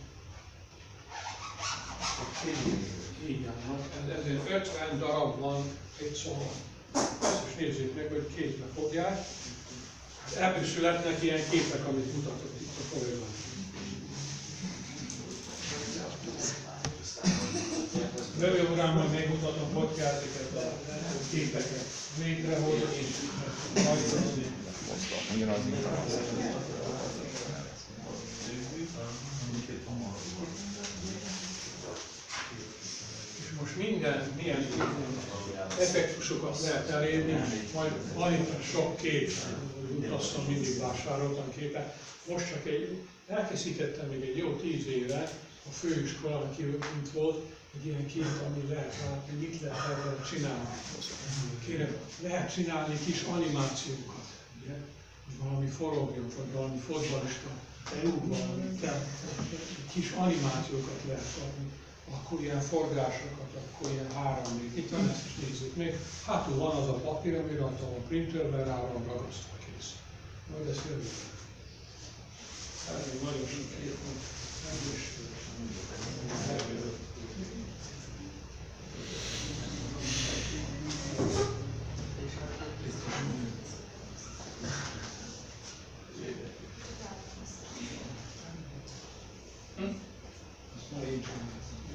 Igen, ezért 50 darab van egy szóval. Ezt is nézzék meg, hogy kézbe fogják. Ebből születnek ilyen képek, amit mutatott itt a kollégám. Rövő urán majd megmutatom, hogy kell ezeket a képeket létrehozni és hajtani. És most milyen effektusokat lehet elérni, majd van itt sok kép, utaztam, mindig vásároltam képet. Most csak elkészítettem még egy jó 10 éve a főiskolának, aki kint volt, egy ilyen kép, ami lehet látni, mit lehet ezzel csinálni. Kérem, lehet csinálni kis animációkat, ugye? Valami forogjon, vagy valami fotballista, valami kis animációkat lehet adni. Akkor ilyen forgásokat, akkor ilyen 3D. Itt van, ezt is nézzük meg. Hátul van az a papír, ami rajta a printerben rá van ragasztva, kész. Majd ezt jövő. Ez egy nagyon sok kép van. Ez is. Azt már én csinálom.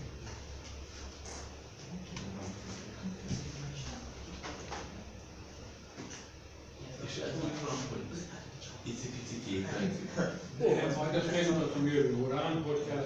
És ez úgy van, hogy pici képek. Majd ezt megmutatom jövő órán, hogy kell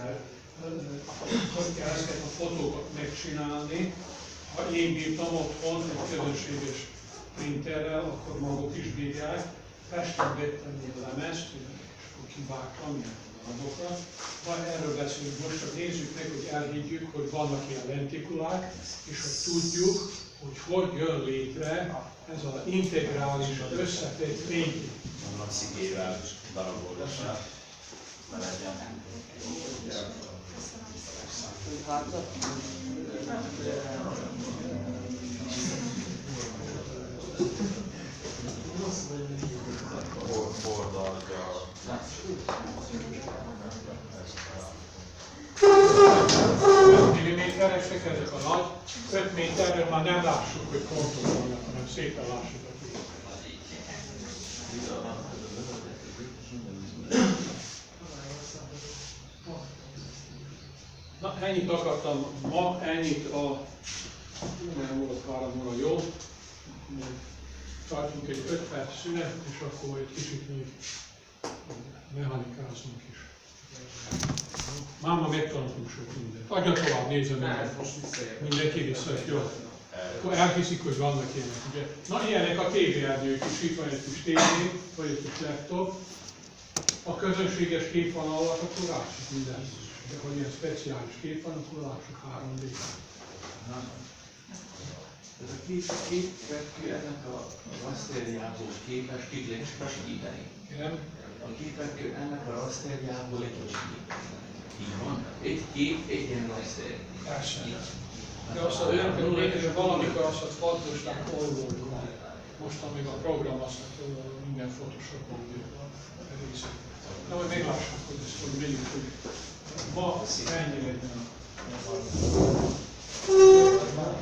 ezeket a fotókat megcsinálni. Ha én bírtam otthon egy közönséges printerrel, akkor maguk is bírják. Pesten vettem egy lemezt, és akkor kivágtam ilyen darabokra. Majd erről beszélünk most, csak nézzük meg, hogy elhiggyük, hogy vannak ilyen lentikulák, és hogy tudjuk, hogy jön létre ez az integrális, összetett fénykép. Vannak szikével darabolgatva, ne legyen. Bordalja. 5 mm-esek ezek a nagy, 5 méterről már nem lássuk, hogy pontok vannak, hanem szépen lássuk a képet. Na, ennyit akartam ma, ennyit a... Nem volt 3 óra, jó? Tartunk egy 5 perc szünet, és akkor egy kicsit még mechanikázunk is. Máma megtanultunk sok mindent. Adja tovább, nézze meg. Mindenki visszajött, jó? Akkor elhiszik, hogy vannak ilyenek, ugye? Na, ilyenek a tévéerdők is, itt van egy kis tévé, vagy egy kis laptop. A közönséges kép van alatt, akkor lássuk mindent. De ha ilyen speciális kép van, akkor lássuk 3D-ben. Ez a képek ennek a rasterjából képes kicsikíteni. Kérem? A képek ennek a rasterjából egy kicsikíteni. Így van. Egy kép, egy ilyen raster. Persze. De azt a valamikor azt a faddosták oldalról. Mostan még a program azt mondja, hogy minden Photoshopon része. Na, hogy meglássuk, hogy ezt hogy megyünk, hogy ma mennyi legyen a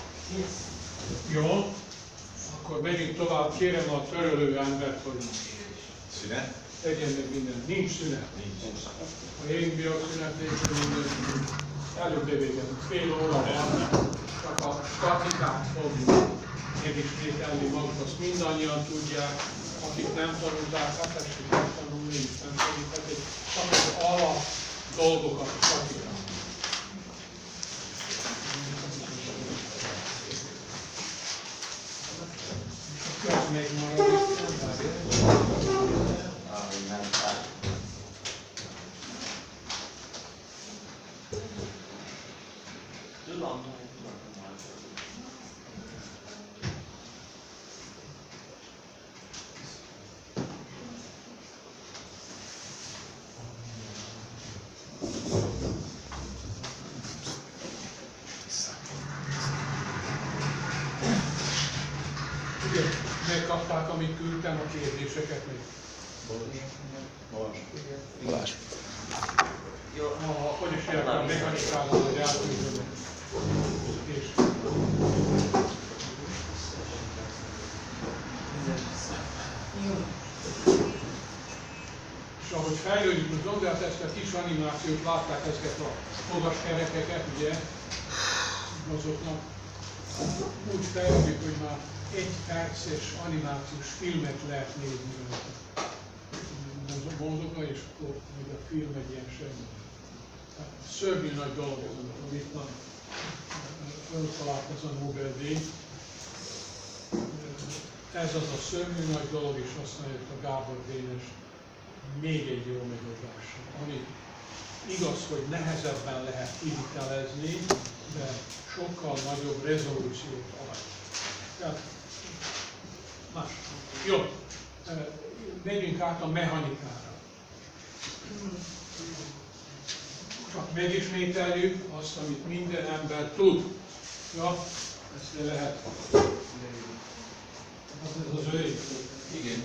jó, akkor megyünk tovább. Kérem a törölő embert, hogy Szünet? tegyen meg mindent. Nincs szünet. Nincs. Ha én bírok szünet nélkül mindent, előbb bevégezünk. Fél óra van, csak a statikát fogjuk megismételni maguk, azt mindannyian tudják, akik nem tanulták, hát tessék megtanulni, és nem segíthetik, csak az alap dolgokat a statikát. Ez még marad, megkapták, amit küldtem, a kérdéseket még. Balázs. Hogy is járok a mechanikában, hogy elküldöm. És ahogy fejlődik a dolog, hát ezt a kis animációt látták, ezeket a fogaskerekeket, ugye, azoknak úgy fejlődik, hogy már 1 perces animációs filmet lehet nézni rajta. Mozogva, és akkor még a film egy ilyen semmi. Hát, szörnyű nagy dolog ez, amikor itt van, föltalált ez a Nobel-díj. Ez az a szörnyű nagy dolog, és aztán jött a Gábor Dénes még egy jó megoldása, ami igaz, hogy nehezebben lehet kivitelezni, de sokkal nagyobb rezolúciót ad. Tehát, más. Jó, megyünk át a mechanikára. Csak megismételjük azt, amit minden ember tud. Ja, ezt lehet. Ez az övé. Igen.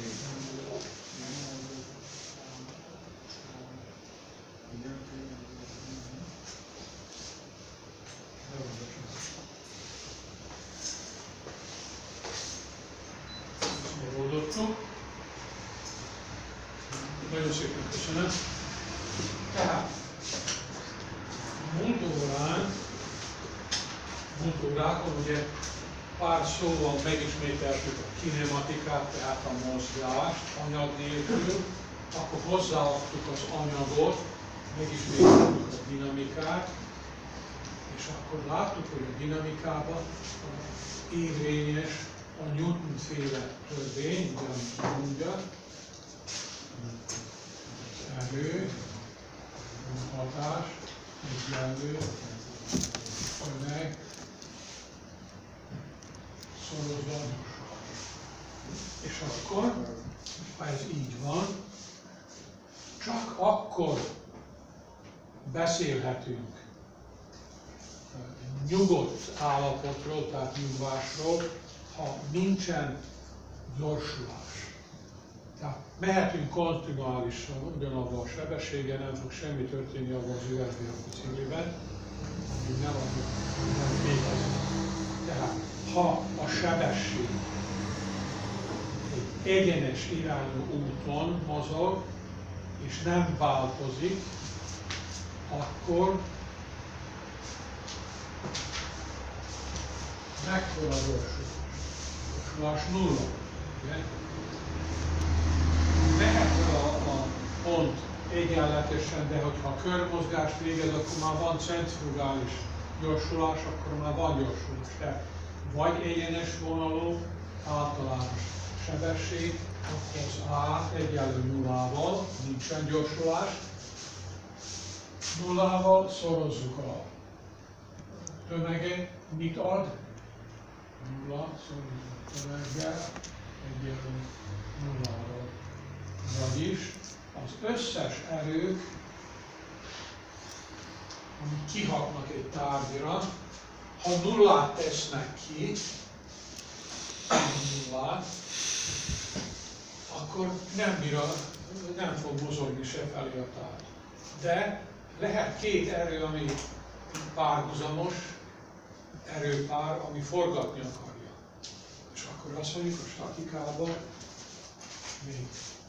Megoldottuk. Nagyon szépen köszönöm. Tehát, múlt órákon ugye pár szóval megismételtük a kinematikát, tehát a mozgást anyag nélkül, akkor hozzáadtuk az anyagot, megismételtük a dinamikát, és akkor láttuk, hogy a dinamikában érvényes a Newton-féle törvény, ugye, amit mondja, erő, hatás, egyenlő, tömeg, szorozva. És akkor, ha ez így van, csak akkor beszélhetünk nyugodt állapotról, tehát nyugvásról, ha nincsen gyorsulás. Tehát mehetünk kontinuálisan ugyanabban a sebességgel, nem fog semmi történni abban az USB bicikliben, hogy nem végezni. Tehát ha a sebesség egy egyenes irányú úton mozog, és nem változik, akkor mekkora a gyorsulás? Gyorsulás nulla. Ugye? Mehet a pont egyenletesen, de hogyha körmozgást végez, akkor már van centrifugális gyorsulás, akkor már van gyorsulás. Tehát vagy egyenes vonalú, általános sebesség, akkor az A egyenlő nullával, nincsen gyorsulás. Nullával szorozzuk a tömeget, mit ad? Nulla, szorozzuk a tömeggel, egyenlő nullával. Vagyis az összes erők, amik kihatnak egy tárgyra, ha nullát tesznek ki, nullát, akkor nem fog mozogni se felé a tárgy. De lehet két erő, ami párhuzamos erőpár, ami forgatni akarja. És akkor azt mondjuk a statikában még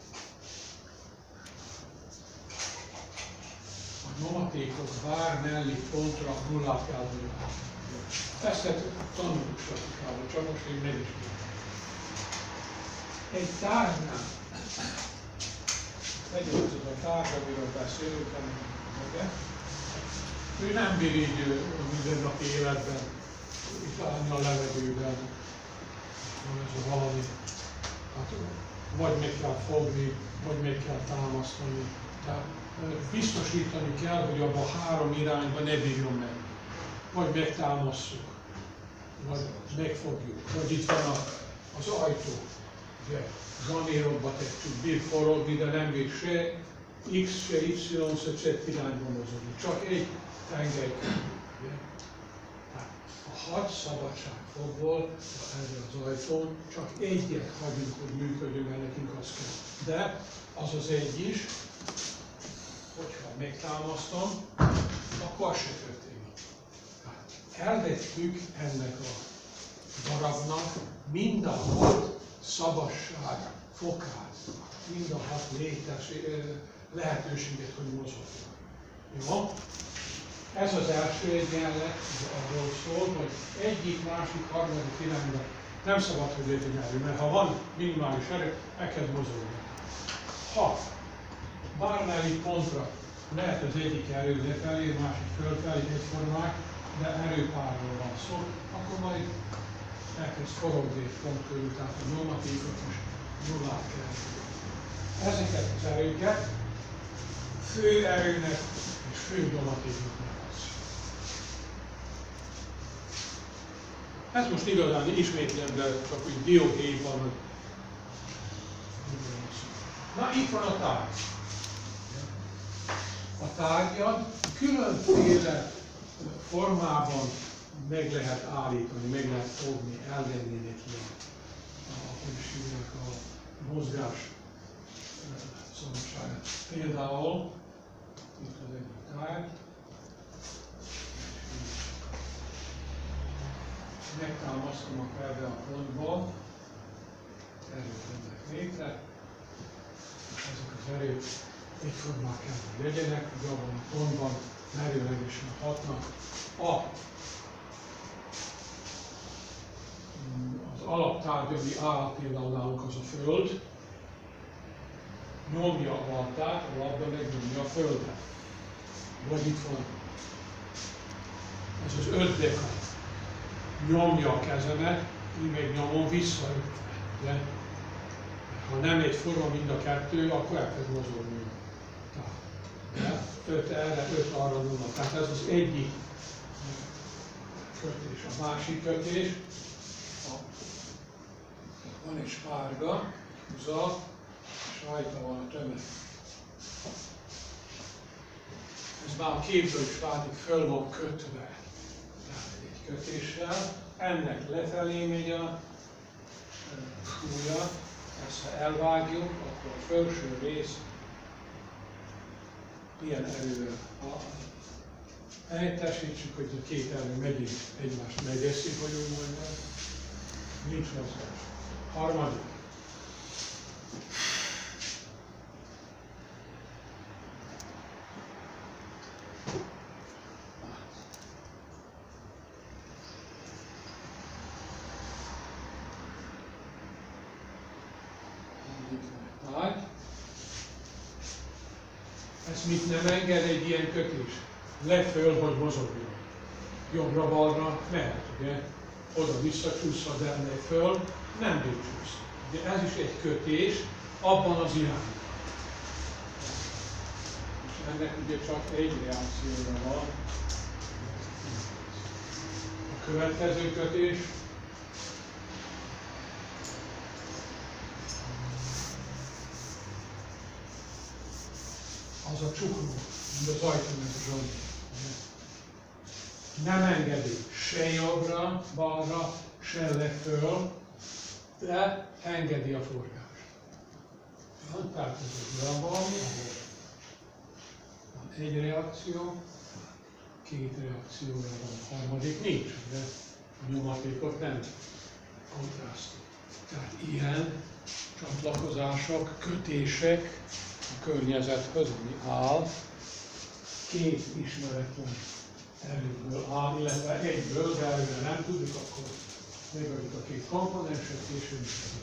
a nyomatékok bármelli pontra nullát kell adni. Ezt tanuljuk statikában, csak most én meg is tudom. Egy tárgynál, egyébként a tárgy, amiről beszélünk, ő nem bír így mindennapi életben, itt állni a levegőben, ez a valami, hát vagy meg kell fogni, vagy meg kell támasztani. Tehát biztosítani kell, hogy abban három irányban ne bírjon meg. Vagy megtámasszuk, vagy megfogjuk. Vagy itt van az ajtó. Ugye, zanérokba tettük, bír forogni, de nem bír se X, se Y, se Z irányba mozogni. Csak egy tengelykönyv. A 6 szabadságfokból erre az ajtón csak egyet hagyunk, hogy működjön, mert nekünk az kell. De az az egy is, hogyha megtámasztom, akkor az se történik. Elvettük ennek a darabnak mind a 6 szabadság fokát, mind a 6 lehetőséget, hogy mozogjon. Jó? Ez az első egyenlet arról szól, hogy egyik, másik, harmadik irányban nem szabad, hogy legyen erő, mert ha van minimális erő, elkezd mozogni. Ha bármelyik pontra lehet az egyik erő lefelé, a másik fölfelé egyformák, de erőpárról van szó, akkor majd elkezd forogni egy pont körül, tehát a normatívot is nullát kell. Ezeket az erőket fő erőnek és fő normatívnak nevezzük. Ez most igazán ismétlem, de csak úgy dióhéjban, hogy na itt van a tárgy. A tárgyat különféle formában meg lehet állítani, meg lehet fogni, elvenni neki a mozgás szomorúságát. Például itt az egyik tárgy, megtámasztom a felbe a pontba, erőt jönnek létre, és ezek az erők egyformák kell, hogy legyenek, hogy abban a pontban merőlegesen hatnak. Az alaptárgy, ami áll például nálunk, az a Föld, nyomja a labdát, a labda megnyomja a Földet. Vagy itt van ez az 5 deka. Nyomja a kezemet, én meg nyomom vissza 5-re. Ha nem egyforma mind a kettő, akkor elkezd mozogni. 5 erre, 5 arra nulla. Tehát ez az egyik kötés. A másik kötés, van egy spárga, húzat, és rajta van a tömeg. Ez már a képből is látszik, föl van kötve. Tehát egy kötéssel, ennek lefelé megy a súlya, ezt ha elvágjuk, akkor a felső rész ilyen erővel. Helyettesítsük, hogy a két erő megint egymást megeszik, hogy úgy mondjam. Nincs mozgás. Harmadik. Ez mit nem enged egy ilyen kötés? Leföl, hogy mozogjon. Jobbra-balra mehet, ugye? Oda-vissza csúszva, de leföl, nem bír csúszni. Ugye ez is egy kötés abban az irányban. És ennek ugye csak egy reakciója van. A következő kötés az a csukló, mint az ajtónak a zsombi. Nem engedi se jobbra, balra, se leföl, de engedi a forgást. Tehát ez egy olyan valami, ahol van egy reakció, két reakcióra van, harmadik nincs, de a nyomatékot nem kontraszt. Tehát ilyen csatlakozások, kötések a környezethez, ami áll, két ismeretlen erőből áll, illetve egyből, de erőre nem tudjuk, akkor megadjuk a két komponenset, és működik.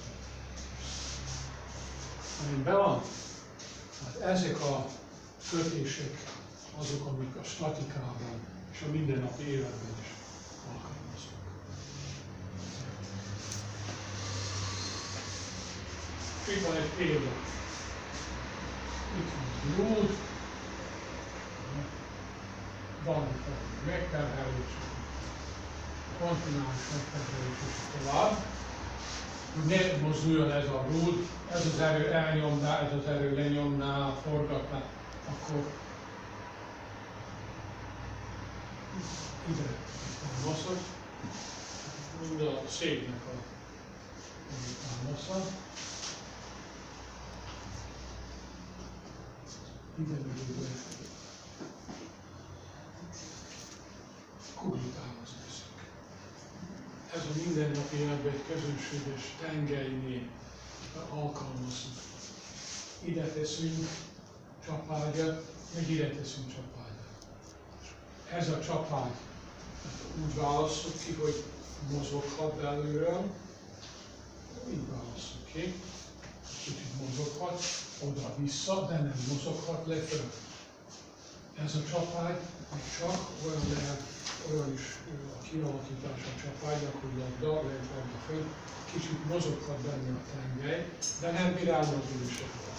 Rendben van? Hát ezek a kötések azok, amik a statikában és a mindennapi életben is alkalmazunk. Itt van egy példa. Itt van a rúd, van megterhelés, kontinuális megterhelés és tovább. Hogy ne mozduljon ez a rúd, ez az erő elnyomná, ez az erő lenyomná, forgatná, akkor ide támaszod, mind a széknek a támasza. Ide mögül kubitához veszünk. Ez a mindennapi életben egy közönséges tengelynél alkalmazunk. Ide teszünk csapágyat, meg ide teszünk csapágyat. Ez a csapágy úgy válasszuk ki, hogy mozoghat belülről, így válasszuk ki, kicsit mozoghat, oda-vissza, de nem mozoghat lefelé. Ez a csapágy csak olyan lehet, olyan is a kialakítása a csapágynak, hogy labda, lehet labda föl, kicsit mozoghat benne a tengely, de nem bír elmozdulni sehol.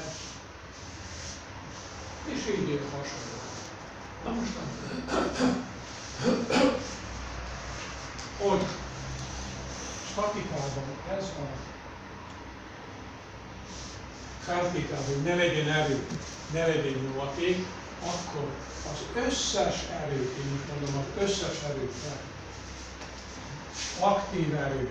És így hasonló. Na most hogy statikában ez a feltétel, hogy ne legyen erő, ne legyen nyomaték, akkor az összes erőt, én úgy mondom, az összes erőt, aktív erők,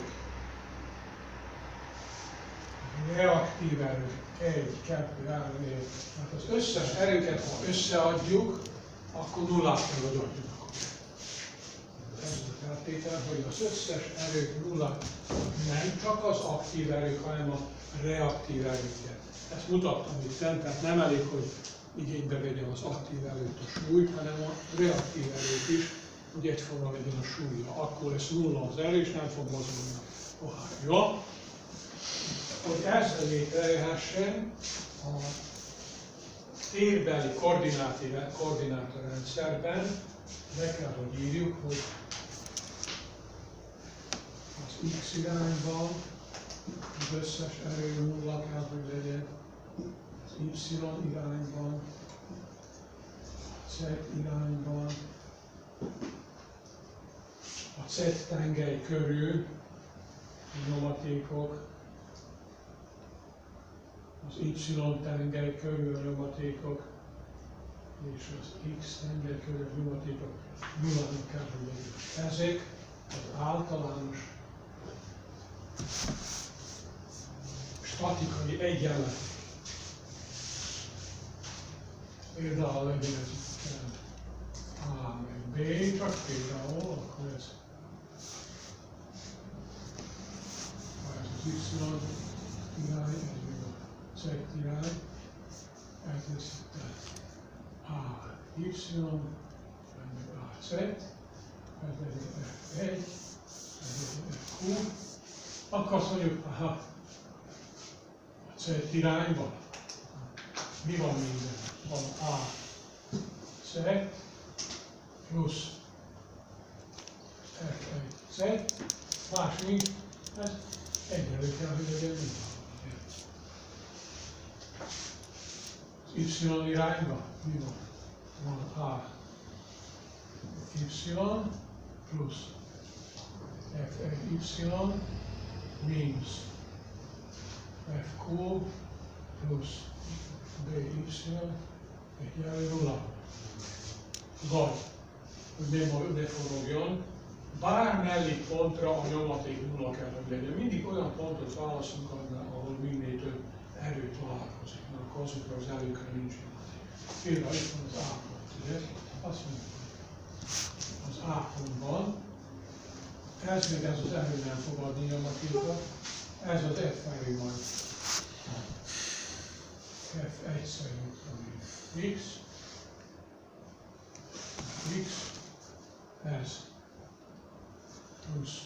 reaktív erők, 1, 2, 3, 4, hát az összes erőket, ha összeadjuk, akkor nullát kell, hogy adjuk. Ez a feltétel, hogy az összes erők nullát, nem csak az aktív erők, hanem a reaktív erőket. Ezt mutattam itt, tehát nem elég, hogy igénybe vegye az aktív erőt a súlyt, hanem a reaktív erőt is, hogy egyforma legyen a súlya. Akkor lesz nulla az erő, és nem fog mozogni a pohár. Jó? Hogy ez létrejöhessen, a térbeli koordinátorrendszerben le kell, hogy írjuk, hogy az x irányban az összes erő nulla kell, hogy legyen, az y irányban, z irányban, a z tengely körül a nyomatékok, az y tengely körül a nyomatékok, és az x tengely körül a nyomatékok nullának kell, hogy legyen. Ezek az általános statikai egyenletek. Például legyen ez A meg B, csak például, akkor ez az Y irány, ez meg a Z irány, ez lesz itt A, Y, meg A, Z, ez legyen F1, ez legyen FQ, akkor azt mondjuk, aha, a Z irányban mi van minden? Van A, Z, plusz F1, Z, más nincs, ez egyenlő kell, hogy legyen minden. Az Y irányban mi van? Van A, Y, plusz F1, Y, mínusz FQ, plusz BY, egyenlő nulla. Vagy, hogy ne forogjon, bármelyik pontra a nyomaték nulla kell, hogy legyen. Mindig olyan pontot válaszunk, ahol minél több erő találkozik, mert akkor azokra az előkre nincs nyomaték. Például itt van az A pont, ugye? Azt mondjuk, hogy az A pontban, ez még ez az erő nem fog adni nyomatékot, ez az F erő majd. F egyszerű, X, ez plusz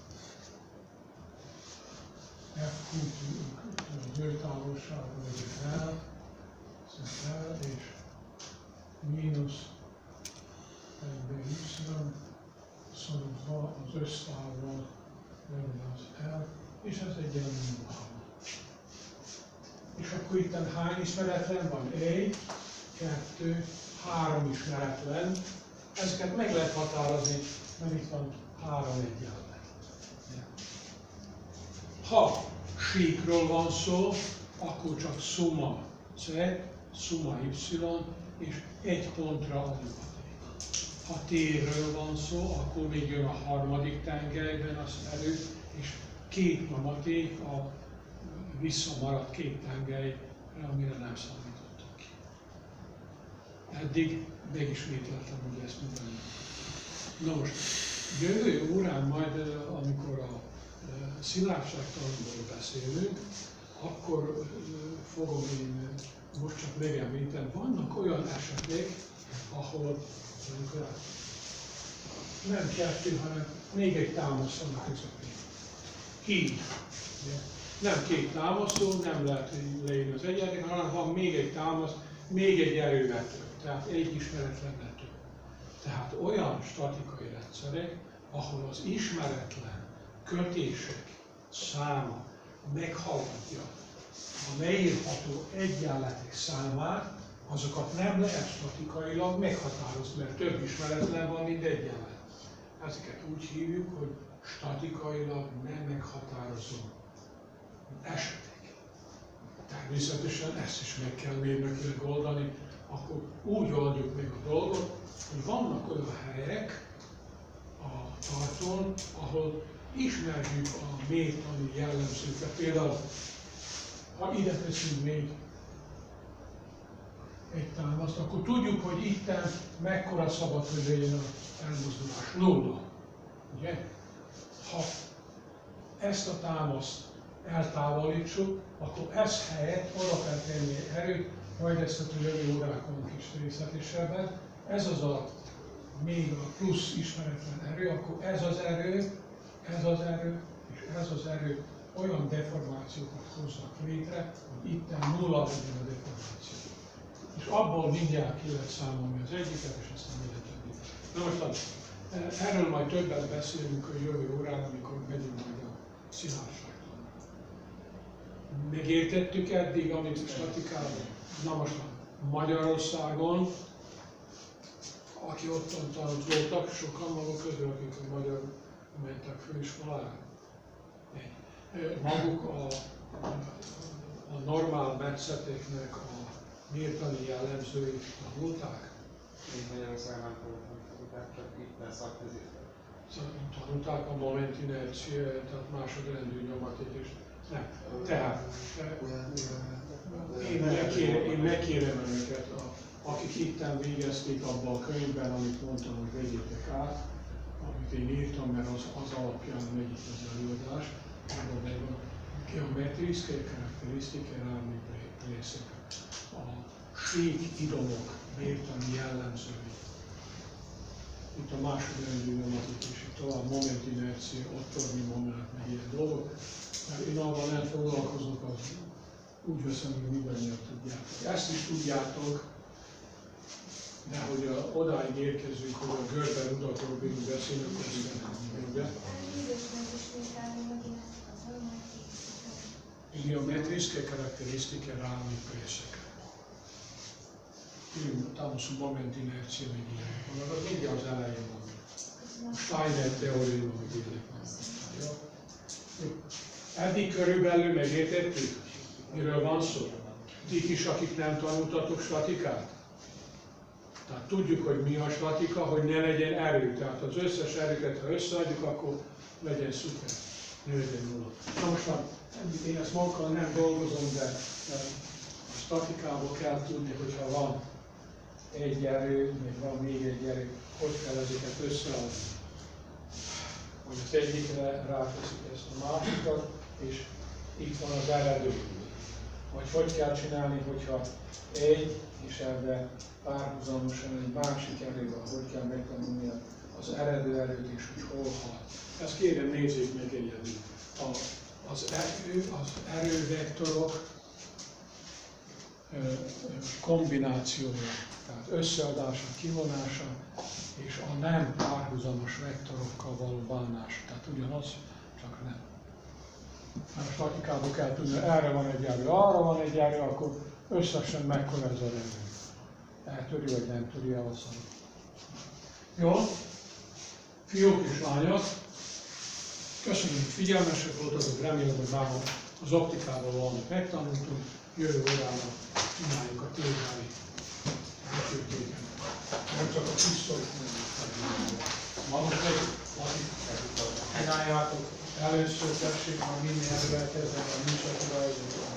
F bőtávolságban legyen L, és mínusz Y szorozva az össztávval legyen az L, és ez egyenlő nullával. És akkor itt hány ismeretlen van? 1, 2, 3 ismeretlen. Ezeket meg lehet határozni, mert itt van 3 egyenlet. Ha síkról van szó, akkor csak szuma Z, szuma Y, és egy pontra a nyomaték. Ha térről van szó, akkor még jön a harmadik tengelyben az erő, és két nyomaték a visszamaradt két tengelyre, amire nem számítottak ki. Eddig megismételtem, hogy ezt mondani. Na most, jövő órán majd, amikor a szilárdságtanról beszélünk, akkor fogom én most csak megemlíteni, vannak olyan esetek, ahol nem kettő, hanem még egy támasz van a közepén. Híd. Nem két támaszó, nem lehet leírni az egyenletet, hanem van még egy támasz, még egy erővető, tehát egy ismeretlen vető. Tehát olyan statikai rendszerek, ahol az ismeretlen kötések száma meghaladja a leírható egyenletek számát, azokat nem lehet statikailag meghatározni, mert több ismeretlen van, mint egyenlet. Ezeket úgy hívjuk, hogy statikailag nem meghatározó esetek. Természetesen ezt is meg kell mérnökileg oldani, akkor úgy oldjuk meg a dolgot, hogy vannak olyan helyek a tartón, ahol ismerjük a mértani jellemzőket. Például, ha ide teszünk még egy támaszt, akkor tudjuk, hogy itten mekkora szabad, hogy legyen az elmozdulás. Nulla. Ugye? Ha ezt a támaszt eltávolítsuk, akkor ez helyett oda kell tenni erőt, majd ezt a jövő órákon kis részletesebben. Ez az a még a plusz ismeretlen erő, akkor ez az erő, és ez az erő olyan deformációkat hoznak létre, hogy itten nulla legyen a deformáció. És abból mindjárt ki lehet számolni az egyiket, és aztán minden többit. Na most erről majd többet beszélünk a jövő órán, amikor megyünk majd a szilárdságtól. Megértettük eddig, amit statikálunk? Na most Magyarországon, aki ottan tanult, voltak sokan maguk közül, akik a magyar mentek főiskolára. Maguk a normál metszeteknek a mértani jellemzőit tanulták? Én Magyarországon nem tanulták, csak itt lesz szakközépen. Tanulták a moment inercia, tehát másodrendű nyomaték is. Nem. Tehát én megkérem önöket, akik itten végezték abban a könyvben, amit mondtam, hogy vegyétek át, amit én írtam, mert az alapján megy itt az előadás, abban megvan geometriszkai karakterisztikai rámi részek. A sík idomok mértani jellemzői. Itt a másodrendű nyomatik is, itt tovább moment inercia, ottorni moment, meg ilyen dolgok. Mert én abban nem foglalkozok, az úgy veszem, hogy mindannyian tudjátok. Ezt is tudjátok, de hogy odáig érkezünk, hogy a görbe rudatról bírunk beszélni, akkor igen nem ugye? Geometriske karakteristike rámi részek. Támaszú moment inercia, meg ilyenek vannak, az mindjárt az elején van. A Steiner teóriuma, meg ilyenek vannak. Eddig körülbelül megértettük, miről van szó? Ti is, akik nem tanultatok statikát? Tehát tudjuk, hogy mi a statika, hogy ne legyen erő. Tehát az összes erőket, ha összeadjuk, akkor legyen szuper. Ne legyen nulla. Na most már, én ezt magukkal nem dolgozom, de a statikából kell tudni, hogyha van egy erő, még van még egy erő, hogy kell ezeket összeadni. Hogy az egyikre ráteszik ezt a másikat, és itt van az eredő. Vagy hogy kell csinálni, hogyha egy, és ebben párhuzamosan egy másik erővel, hogy kell megtanulni az eredő erőt és hogy hol hal. Ezt kérem nézzék meg egyedül. Az erővektorok kombinációja, tehát összeadása, kivonása és a nem párhuzamos vektorokkal való bánás. Tehát ugyanaz, csak nem. Mert a statikából kell tudni, erre van egy erő, arra van egy erő, akkor összesen mekkora ez a erő. Eltöri vagy nem töri el a szanat. Jó? Fiúk és lányok, köszönöm, hogy figyelmesek voltatok, remélem, hogy már az optikával valamit megtanultunk, jövő órára csináljuk a tőzsdári működtéken. Nem csak a pisztolyt, maguk csináljátok. Először tessék, ha minél előbb kezdem a műsort rajzolni.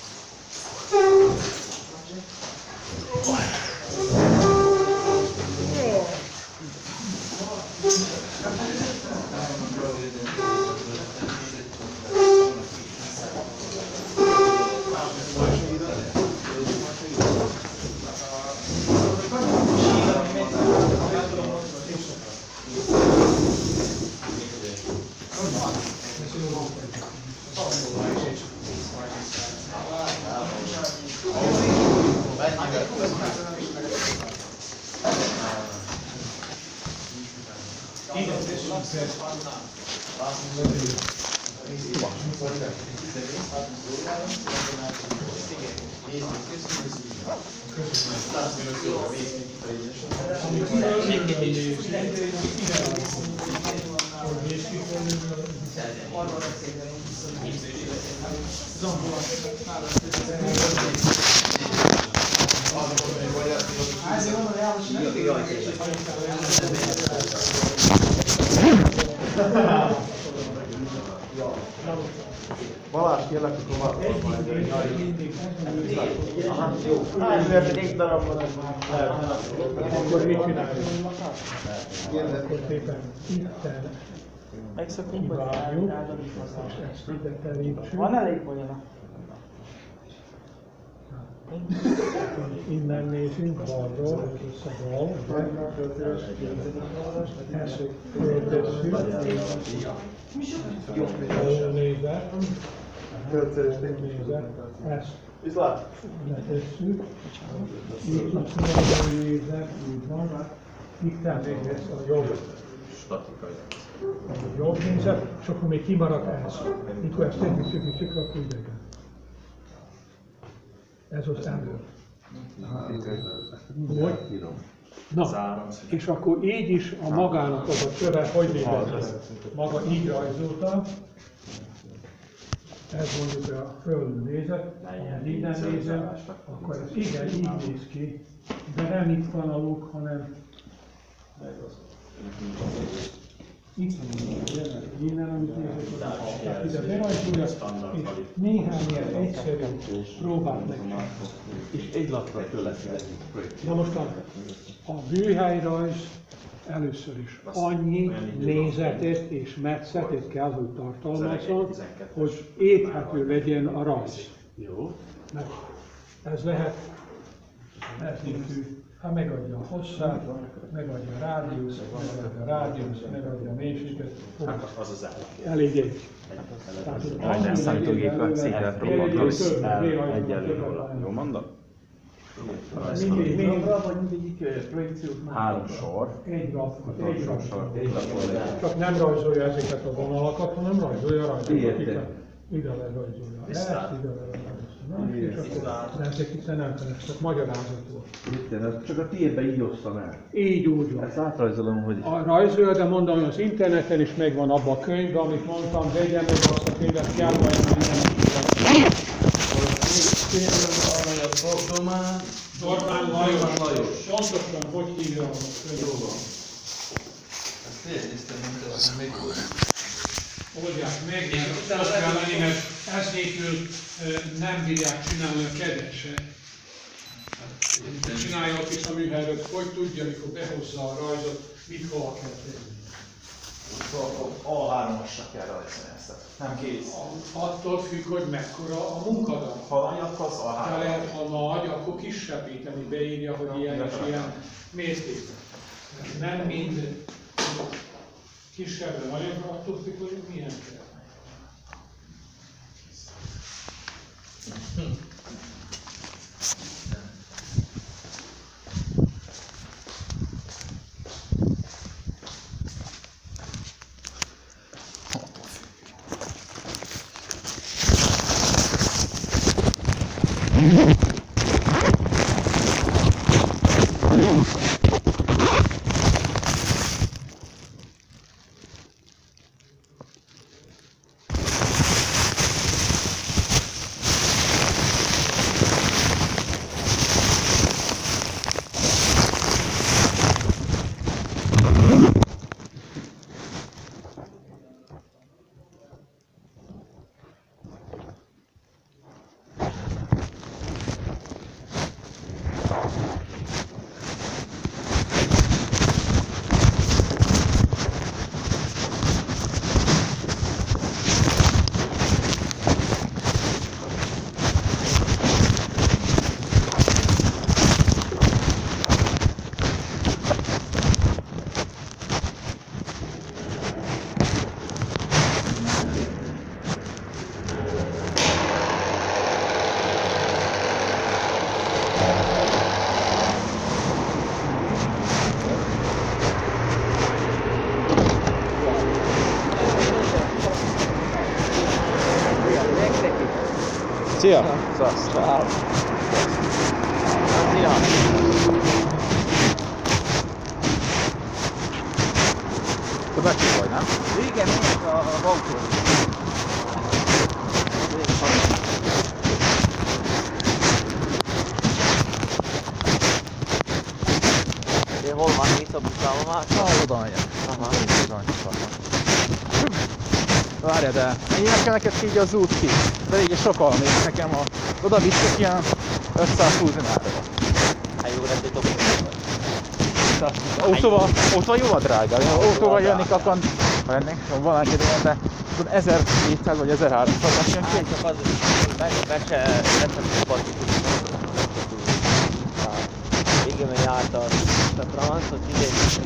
Balázs, kérlek, hogy tovább. Aha, jó. Egy darab van, Akkor mit csináljuk? Akkor szépen itten kivárjuk, és ezt ide terítsük. Van elég folyana? Innen nézünk, balról, össze bal, ezt föltesszük, jól nézett, ezt letesszük, így oldalon nézett, így van, itt még lesz a jobb. A jobb nézet, és akkor még kimaradt ez. Mikor ezt tesszük, akkor idegen. Ez az elő. Na, és akkor így is a magának az a köve, hogy nézett? Maga így rajzolta. Ez mondjuk a föld nézet, ha innen nézem, akkor ez igen, így néz ki, de nem itt van a luk, hanem itt van innen, amit nézek, tehát ide berajzolja, és néhány ilyen egyszerű próbált meg. És egy lapra tőle kell. Na most a bűhelyrajz először is annyi nézetet és metszetet kell, hogy tartalmazzon, hogy érthető legyen a rajz. Jó. Mert ez lehet, ha megadja a hosszát, megadja a rádiuszt, megadja a mélységet, Az az állat. elég egy. Minden számítógép a székre próbál plusz egyenlő róla. Jó mondom? Három sor. Egy rap. Csak nem rajzolja ezeket a vonalakat, hanem rajzolja a rajzokat. Ide lerajzolja. Ezt ide lerajzolja. De ezek itt nem feles, csak magyarázat volt. Csak a tiédbe így osztam el. Így úgy van. Ezt átrajzolom, hogy... A rajzolja, de mondom, hogy az interneten is megvan abban a könyvben, amit mondtam, vegyen meg azt a könyvet, kell majd minden. Aranyat dobdomán, Orbán Lajos. Pontosan hogy hívja a könyvben? Oldják meg, mert azt kell lenni, mert ez nélkül nem bírják csinálni a kedeset. Csinálja a kis a műhelyről, hogy tudja, mikor behozza a rajzot, mit hol kell tenni. A3-asra kell rajzolni ezt, nem kész. Attól függ, hogy mekkora a munkadat. Ha nagy, akkor az Ha A3. lehet, ha nagy, akkor kisebbíteni, beírja, hogy ilyen és ilyen mértékben. Nem mind kisebbre, nagyobbra, attól függ, hogy milyen kell. Szia! Szia! Szia! Te becsül vagy, nem? Igen, én a autó. Hol van itt a buszállomása? Oda megyek. Aha. Várjál, de nekem neked így az út ki. De így sokkal még nekem oda visszük ilyen 520 dinárra. Hát jó, de dobjuk. Autóval jóval drága. Autóval jönnék, akkor ha jönnék, valami de 1700 vagy 1300 jön ki. Hát csak az, hogy be se szimpatikus. Igen, mert járt a Francot, idén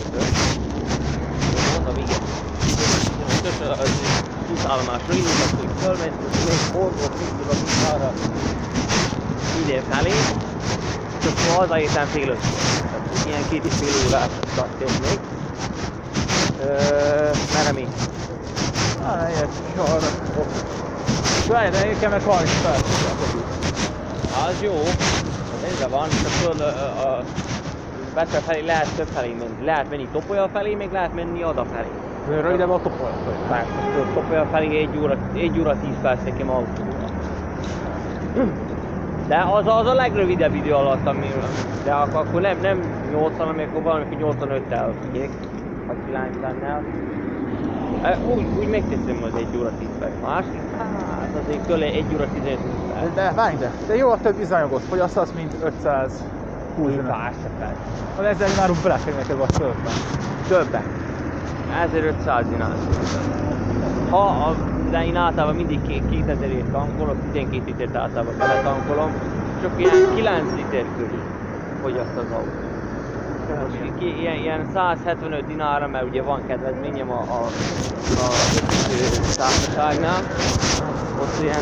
mondom, igen. Az buszállomásra indultak, hogy fölment, hogy fordult mindig a buszára idén felé, és akkor hazaértem fél ötkor. Ilyen 2,5 órás tartott még. Merre mi? Várj, de nekem meg 30 perc. Az jó, egyre van, csak tudod, a Petre felé lehet több felé menni. Lehet menni Topolya felé, még lehet menni Ada felé. Rövidebb a Topolya felé. Persze, Topolya felé 1 óra 10 perc nekem autóval. De az a legrövidebb idő alatt, de akkor nem 80, amikor valamikor 85-tel figyék, vagy 90-nel. Úgy megteszem az 1 óra 10 perc. Másik, hát azért tőle 1 óra 15 perc. De várj, de jó, a több üzanyagot fogyasztasz, mint 520 dinár. Persze. Az 1000 dinárú belekerül neked vagy többen. Többen. 1500 dinár. De én általában mindig 2000-ért tankolok, 12 litert általában beletankolom, csak ilyen 9 liter körül fogyaszt az autó. Ilyen 175 dinára, mert ugye van kedvezményem a társaságnál, ott ilyen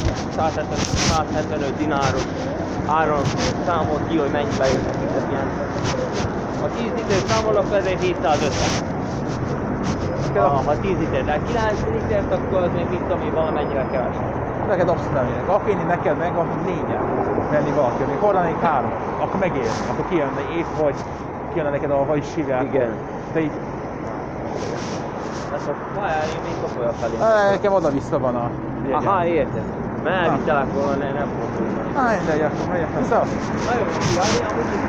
175 dináros áron számolt ki, hogy mennyibe jön nekik. Ha 10 liter számolok, ezért 750. Ha 10 liter, de 9 litert, akkor az még mit tudom én, valamennyivel kevesebb. Neked abszolút nem érek. Akkor én neked meg, akkor 4-en venni valaki. Még hordanék 3, akkor megér. Akkor kijönne épp, vagy kijönne neked a vagy sívják. Igen. De így... Ez a pályán, én még Topolya felé. Nekem oda-vissza van a jegyem. Aha, érted. Mert elvittelek volna, nem fogom. Na mindegy, akkor megyek. Szevasz! Nagyon jó, amúgy is.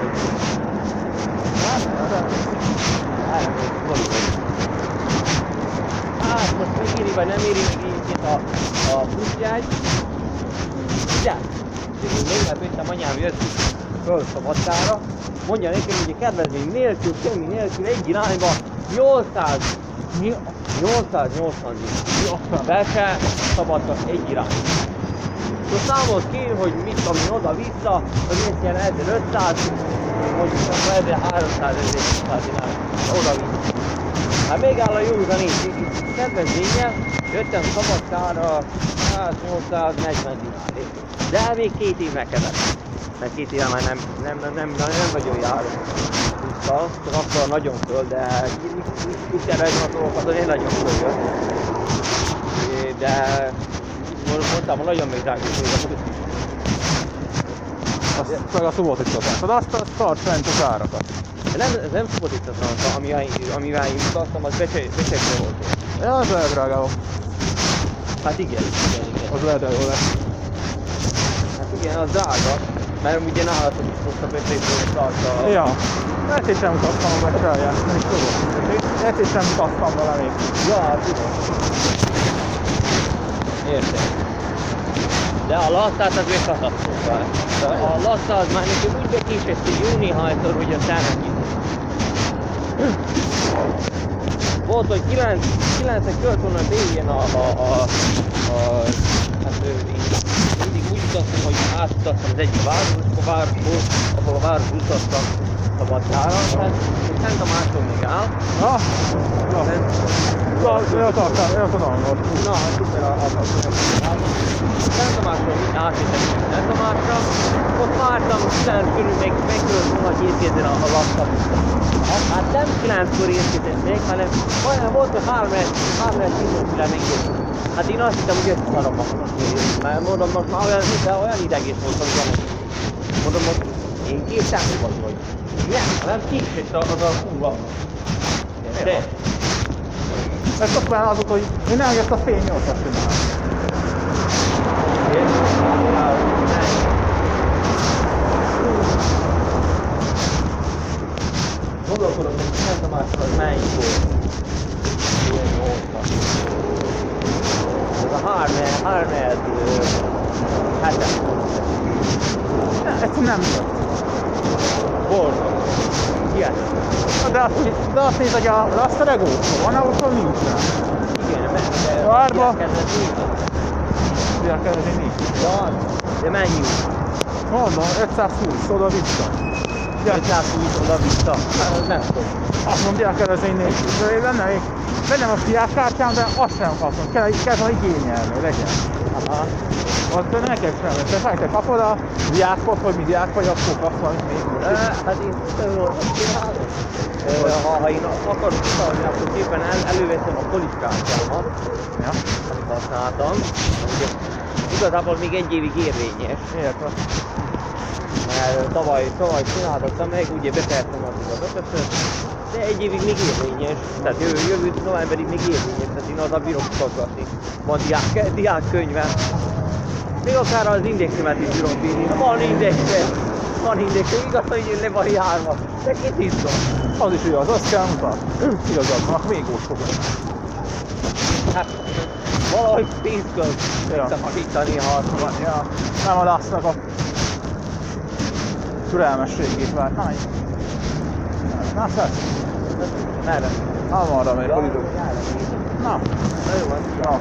Hát most megéri vagy nem éri meg így a pluszjágy. Ugye? Még jöttem anyám jött föl Szabadkára. Mondja nekem, hogy a kedvezmény nélkül, semmi nélkül egy irányba 880 be se Szabadka egy irány. Most számolt ki, hogy mit tudom én oda-vissza, hogy ez ilyen 1500, mondjuk akkor 1300 irány oda-vissza. Hát még áll a jó út a kedvezménye, jöttem Szabadkára 840 dinár. De még 2 év megkedett. Mert 2 éve már nem nagyon járok busszal, csak akkor nagyon föl, de itt a dolgokat én nagyon följött. De mondtam, hogy nagyon még drágít még a busz. Azt meg a szubotisztatásod, azt tarts fent az árakat. Nem szubotisztatás, amivel én utaztam, az becsekre volt. Ja, az lehet drágább. Hát igen. Az lehet jó lesz. Hát igen, az drága. Mert ugye nálatok is most a becsekről tartsa. Ja. Ezt is nem mutattam a becselját, nem is tudom. Ezt is nem mutattam vele még. Ja, tudom. Értem. De a lasszát az még katasztrófa. A lassza az már nekem úgy bekésett, hogy jó néhányszor, hogy a szállnak itt. Volt, hogy 9-ek költ volna végén hát mindig úgy utaztam, hogy átutaztam az egyik városból, ahol a város utaztam Szabadkára, tehát Szent Tamásról még áll. Ja, tudom, volt. Na, szuper a Szent Tamásról átjöttem Szent Tamásra, ott vártam, 9 körül megkörült volna 2 a lasszabb. Hát nem 9-kor érkezett hanem volt, hogy 3-10-kor megérkezett. Hát én azt hittem, hogy összeszarom magamnak mérni, mert mondom, most már olyan idegés voltam, hogy mondom, hogy én 2 számban vagy. Nem, késett az a húva. De. Ezt azt már azok, hogy én nem jött a fény 8-at csinálni. Gondolkodom, hogy Szent Tamásra melyik volt. Ilyen 8-at. Ez a 3-7 Ezt nem jött. Borzal. Igen. De azt nézd, hogy a Rasteregó van, ahol nincs rá. Igen, mert Várba. kedvezmény nincs. Van. De mennyi út? Mondom, 520 oda-vissza. 520 oda-vissza? Hát nem tudom. Azt mondom, diákkedvezmény nélkül. De bennem a diákkártyám, de azt sem kapom. Kell van igényelni, legyen. Aha. Ott neked sem lesz. Tehát te kapod a diákot, hogy mi diák vagy, akkor kapsz valamit még. Hát én ha én akarok utalni, akkor szépen előveszem a poliskártyámat, Ja. amit használtam. Ugye, igazából még 1 évig érvényes. Értem. Mert tavaly csináltattam meg, ugye bepertem az ötösöt, de 1 évig még érvényes. Tehát jövő novemberig még érvényes, tehát én azzal bírok utazgatni. Van diákkönyvem. Még akár az indexemet is bírom bírni. Van indexem, igaz, hogy le van járva. De két izgom. Az is igaz, azt kell mutatni. Igazad vannak, még úgy fogod. Hát, valahogy pénzkölt összehasítani harcban. Ja, nem a lásznak a türelmességét vár. Na, szesz. Merre? Arra megy, hogy idő. Na. Jó van. Ja.